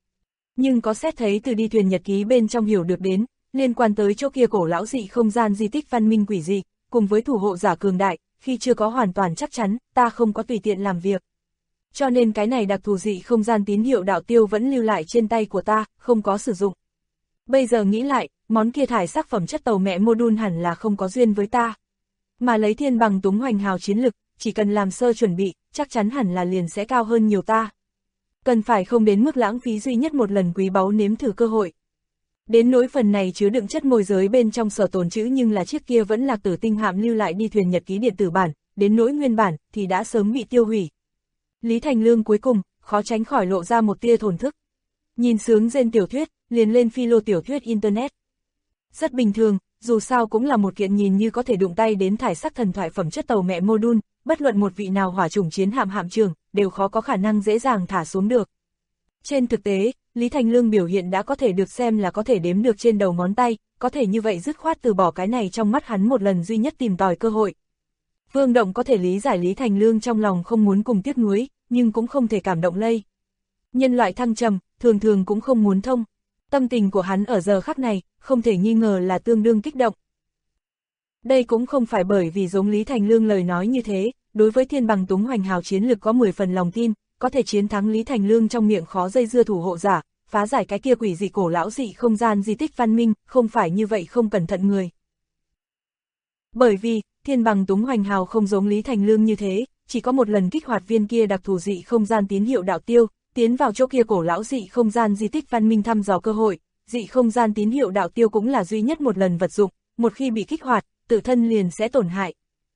Nhưng có xét thấy từ đi thuyền nhật ký bên trong hiểu được đến, liên quan tới chỗ kia cổ lão dị không gian di tích văn minh quỷ dị, cùng với thủ hộ giả cường đại, khi chưa có hoàn toàn chắc chắn, ta không có tùy tiện làm việc. Cho nên cái này đặc thù dị không gian tín hiệu đạo tiêu vẫn lưu lại trên tay của ta, không có sử dụng. Bây giờ nghĩ lại, món kia thải sắc phẩm chất tàu mẹ module hẳn là không có duyên với ta. Mà lấy thiên bằng túng hoành hào chiến lực, chỉ cần làm sơ chuẩn bị, chắc chắn hẳn là liền sẽ cao hơn nhiều ta. Cần phải không đến mức lãng phí duy nhất một lần quý báu nếm thử cơ hội. Đến nỗi phần này chứa đựng chất môi giới bên trong sở tồn trữ nhưng là chiếc kia vẫn là Tử Tinh hạm lưu lại đi thuyền nhật ký điện tử bản, đến nỗi nguyên bản thì đã sớm bị tiêu hủy. Lý Thành Lương cuối cùng, khó tránh khỏi lộ ra một tia thổn thức. Nhìn sướng rên tiểu thuyết, liền lên philo tiểu thuyết Internet. Rất bình thường, dù sao cũng là một kiện nhìn như có thể đụng tay đến thải sắc thần thoại phẩm chất tàu mẹ module, bất luận một vị nào hỏa chủng chiến hạm hạm trưởng, đều khó có khả năng dễ dàng thả xuống được. Trên thực tế, Lý Thành Lương biểu hiện đã có thể được xem là có thể đếm được trên đầu ngón tay, có thể như vậy dứt khoát từ bỏ cái này trong mắt hắn một lần duy nhất tìm tòi cơ hội. Vương Động có thể lý giải Lý Thành Lương trong lòng không muốn cùng tiếc nuối, nhưng cũng không thể cảm động lây. Nhân loại thăng trầm, thường thường cũng không muốn thông. Tâm tình của hắn ở giờ khắc này, không thể nghi ngờ là tương đương kích động. Đây cũng không phải bởi vì giống Lý Thành Lương lời nói như thế, đối với thiên bằng túng hoành hào chiến lực có 10 phần lòng tin, có thể chiến thắng Lý Thành Lương trong miệng khó dây dưa thủ hộ giả, phá giải cái kia quỷ dị cổ lão dị không gian di tích văn minh, không phải như vậy không cẩn thận người. Bởi vì, thiên bằng túng hoành hào không giống Lý Thành Lương như thế, chỉ có một lần kích hoạt viên kia đặc thù dị không gian tín hiệu đạo tiêu, tiến vào chỗ kia cổ lão dị không gian di tích văn minh thăm dò cơ hội, dị không gian tín hiệu đạo tiêu cũng là duy nhất một lần vật dụng, một khi bị kích hoạt, tự thân liền sẽ tổn hại.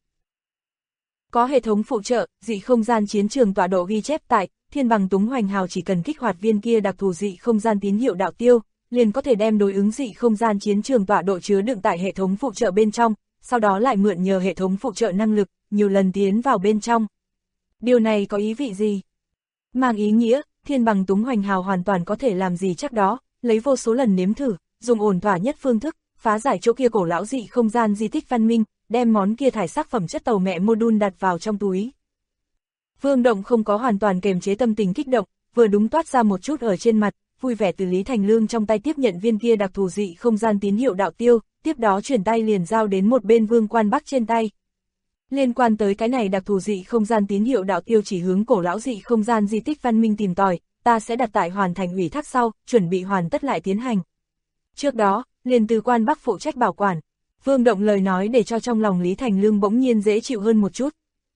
Có hệ thống phụ trợ, dị không gian chiến trường tọa độ ghi chép tại, thiên bằng túng hoành hào chỉ cần kích hoạt viên kia đặc thù dị không gian tín hiệu đạo tiêu, liền có thể đem đối ứng dị không gian chiến trường tọa độ chứa đựng tại hệ thống phụ trợ bên trong, sau đó lại mượn nhờ hệ thống phụ trợ năng lực, nhiều lần tiến vào bên trong. Điều này có ý vị gì? Mang ý nghĩa, thiên bằng túng hoành hào hoàn toàn có thể làm gì chắc đó, lấy vô số lần nếm thử, dùng ổn thỏa nhất phương thức, phá giải chỗ kia cổ lão dị không gian di tích văn minh, đem món kia thải sắc phẩm chất tàu mẹ module đặt vào trong túi. Vương Động không có hoàn toàn kềm chế tâm tình kích động, vừa đúng toát ra một chút ở trên mặt, vui vẻ từ Lý Thành Lương trong tay tiếp nhận viên kia đặc thù dị không gian tín hiệu đạo tiêu, tiếp đó chuyển tay liền giao đến một bên Vương Quan Bắc trên tay. Liên quan tới cái này đặc thù dị không gian tín hiệu đạo tiêu chỉ hướng cổ lão dị không gian di tích văn minh tìm tòi, ta sẽ đặt tại hoàn thành ủy thác sau, chuẩn bị hoàn tất lại tiến hành. Trước đó, liền từ Quan Bắc phụ trách bảo quản. Vương Động lời nói để cho trong lòng Lý Thành Lương bỗng nhiên dễ chịu hơn một chút.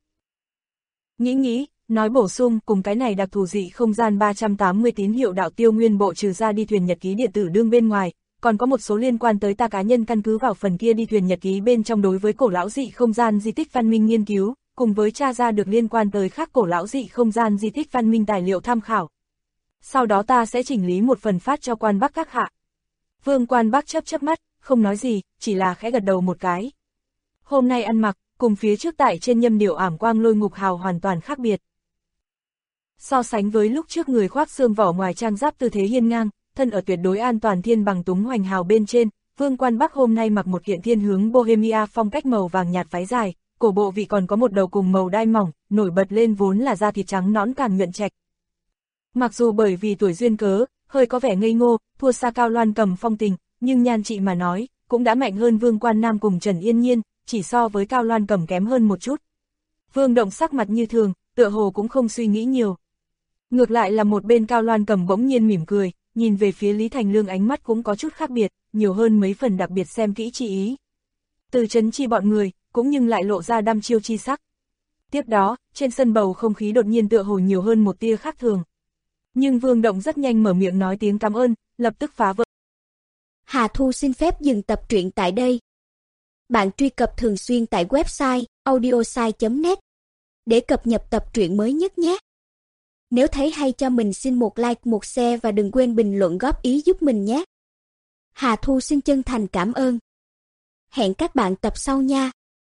Nghĩ, nói bổ sung cùng cái này đặc thù dị không gian 380 tín hiệu đạo tiêu nguyên bộ trừ ra đi thuyền nhật ký điện tử đương bên ngoài, còn có một số liên quan tới ta cá nhân căn cứ vào phần kia đi thuyền nhật ký bên trong đối với cổ lão dị không gian di tích văn minh nghiên cứu, cùng với tra ra được liên quan tới khắc cổ lão dị không gian di tích văn minh tài liệu tham khảo. Sau đó ta sẽ chỉnh lý một phần phát cho quan Bắc các hạ. Vương quan Bắc chớp chớp mắt, không nói gì, chỉ là khẽ gật đầu một cái. Hôm nay ăn mặc, cùng phía trước tại trên Nhâm Điểu Ảm Quang Lôi Ngục Hào hoàn toàn khác biệt. So sánh với lúc trước người khoác xương vỏ ngoài trang giáp tư thế hiên ngang, thân ở tuyệt đối an toàn thiên bằng túng hoành hào bên trên, Vương quan Bắc hôm nay mặc một kiện thiên hướng Bohemia phong cách màu vàng nhạt váy dài, cổ bộ vị còn có một đầu cùng màu đai mỏng, nổi bật lên vốn là da thịt trắng nõn càng nhuận trạch. Mặc dù bởi vì tuổi duyên cớ, hơi có vẻ ngây ngô, thua xa Cao Loan Cầm phong tình, nhưng nhan trị mà nói, cũng đã mạnh hơn Vương Quan Nam cùng Trần Yên Nhiên, chỉ so với Cao Loan Cầm kém hơn một chút. Vương Động sắc mặt như thường, tựa hồ cũng không suy nghĩ nhiều. Ngược lại là một bên Cao Loan Cầm bỗng nhiên mỉm cười, nhìn về phía Lý Thành Lương ánh mắt cũng có chút khác biệt, nhiều hơn mấy phần đặc biệt xem kỹ chi ý. Từ trấn chi bọn người, cũng nhưng lại lộ ra đăm chiêu chi sắc. Tiếp đó, trên sân bầu không khí đột nhiên tựa hồ nhiều hơn một tia khác thường. Nhưng Vương Động rất nhanh mở miệng nói tiếng cảm ơn, lập tức phá vỡ. Hà Thu xin phép dừng tập truyện tại đây. Bạn truy cập thường xuyên tại website audiosai.net để cập nhật tập truyện mới nhất nhé. Nếu thấy hay cho mình xin một like, một share và đừng quên bình luận góp ý giúp mình nhé. Hà Thu xin chân thành cảm ơn. Hẹn các bạn tập sau nha.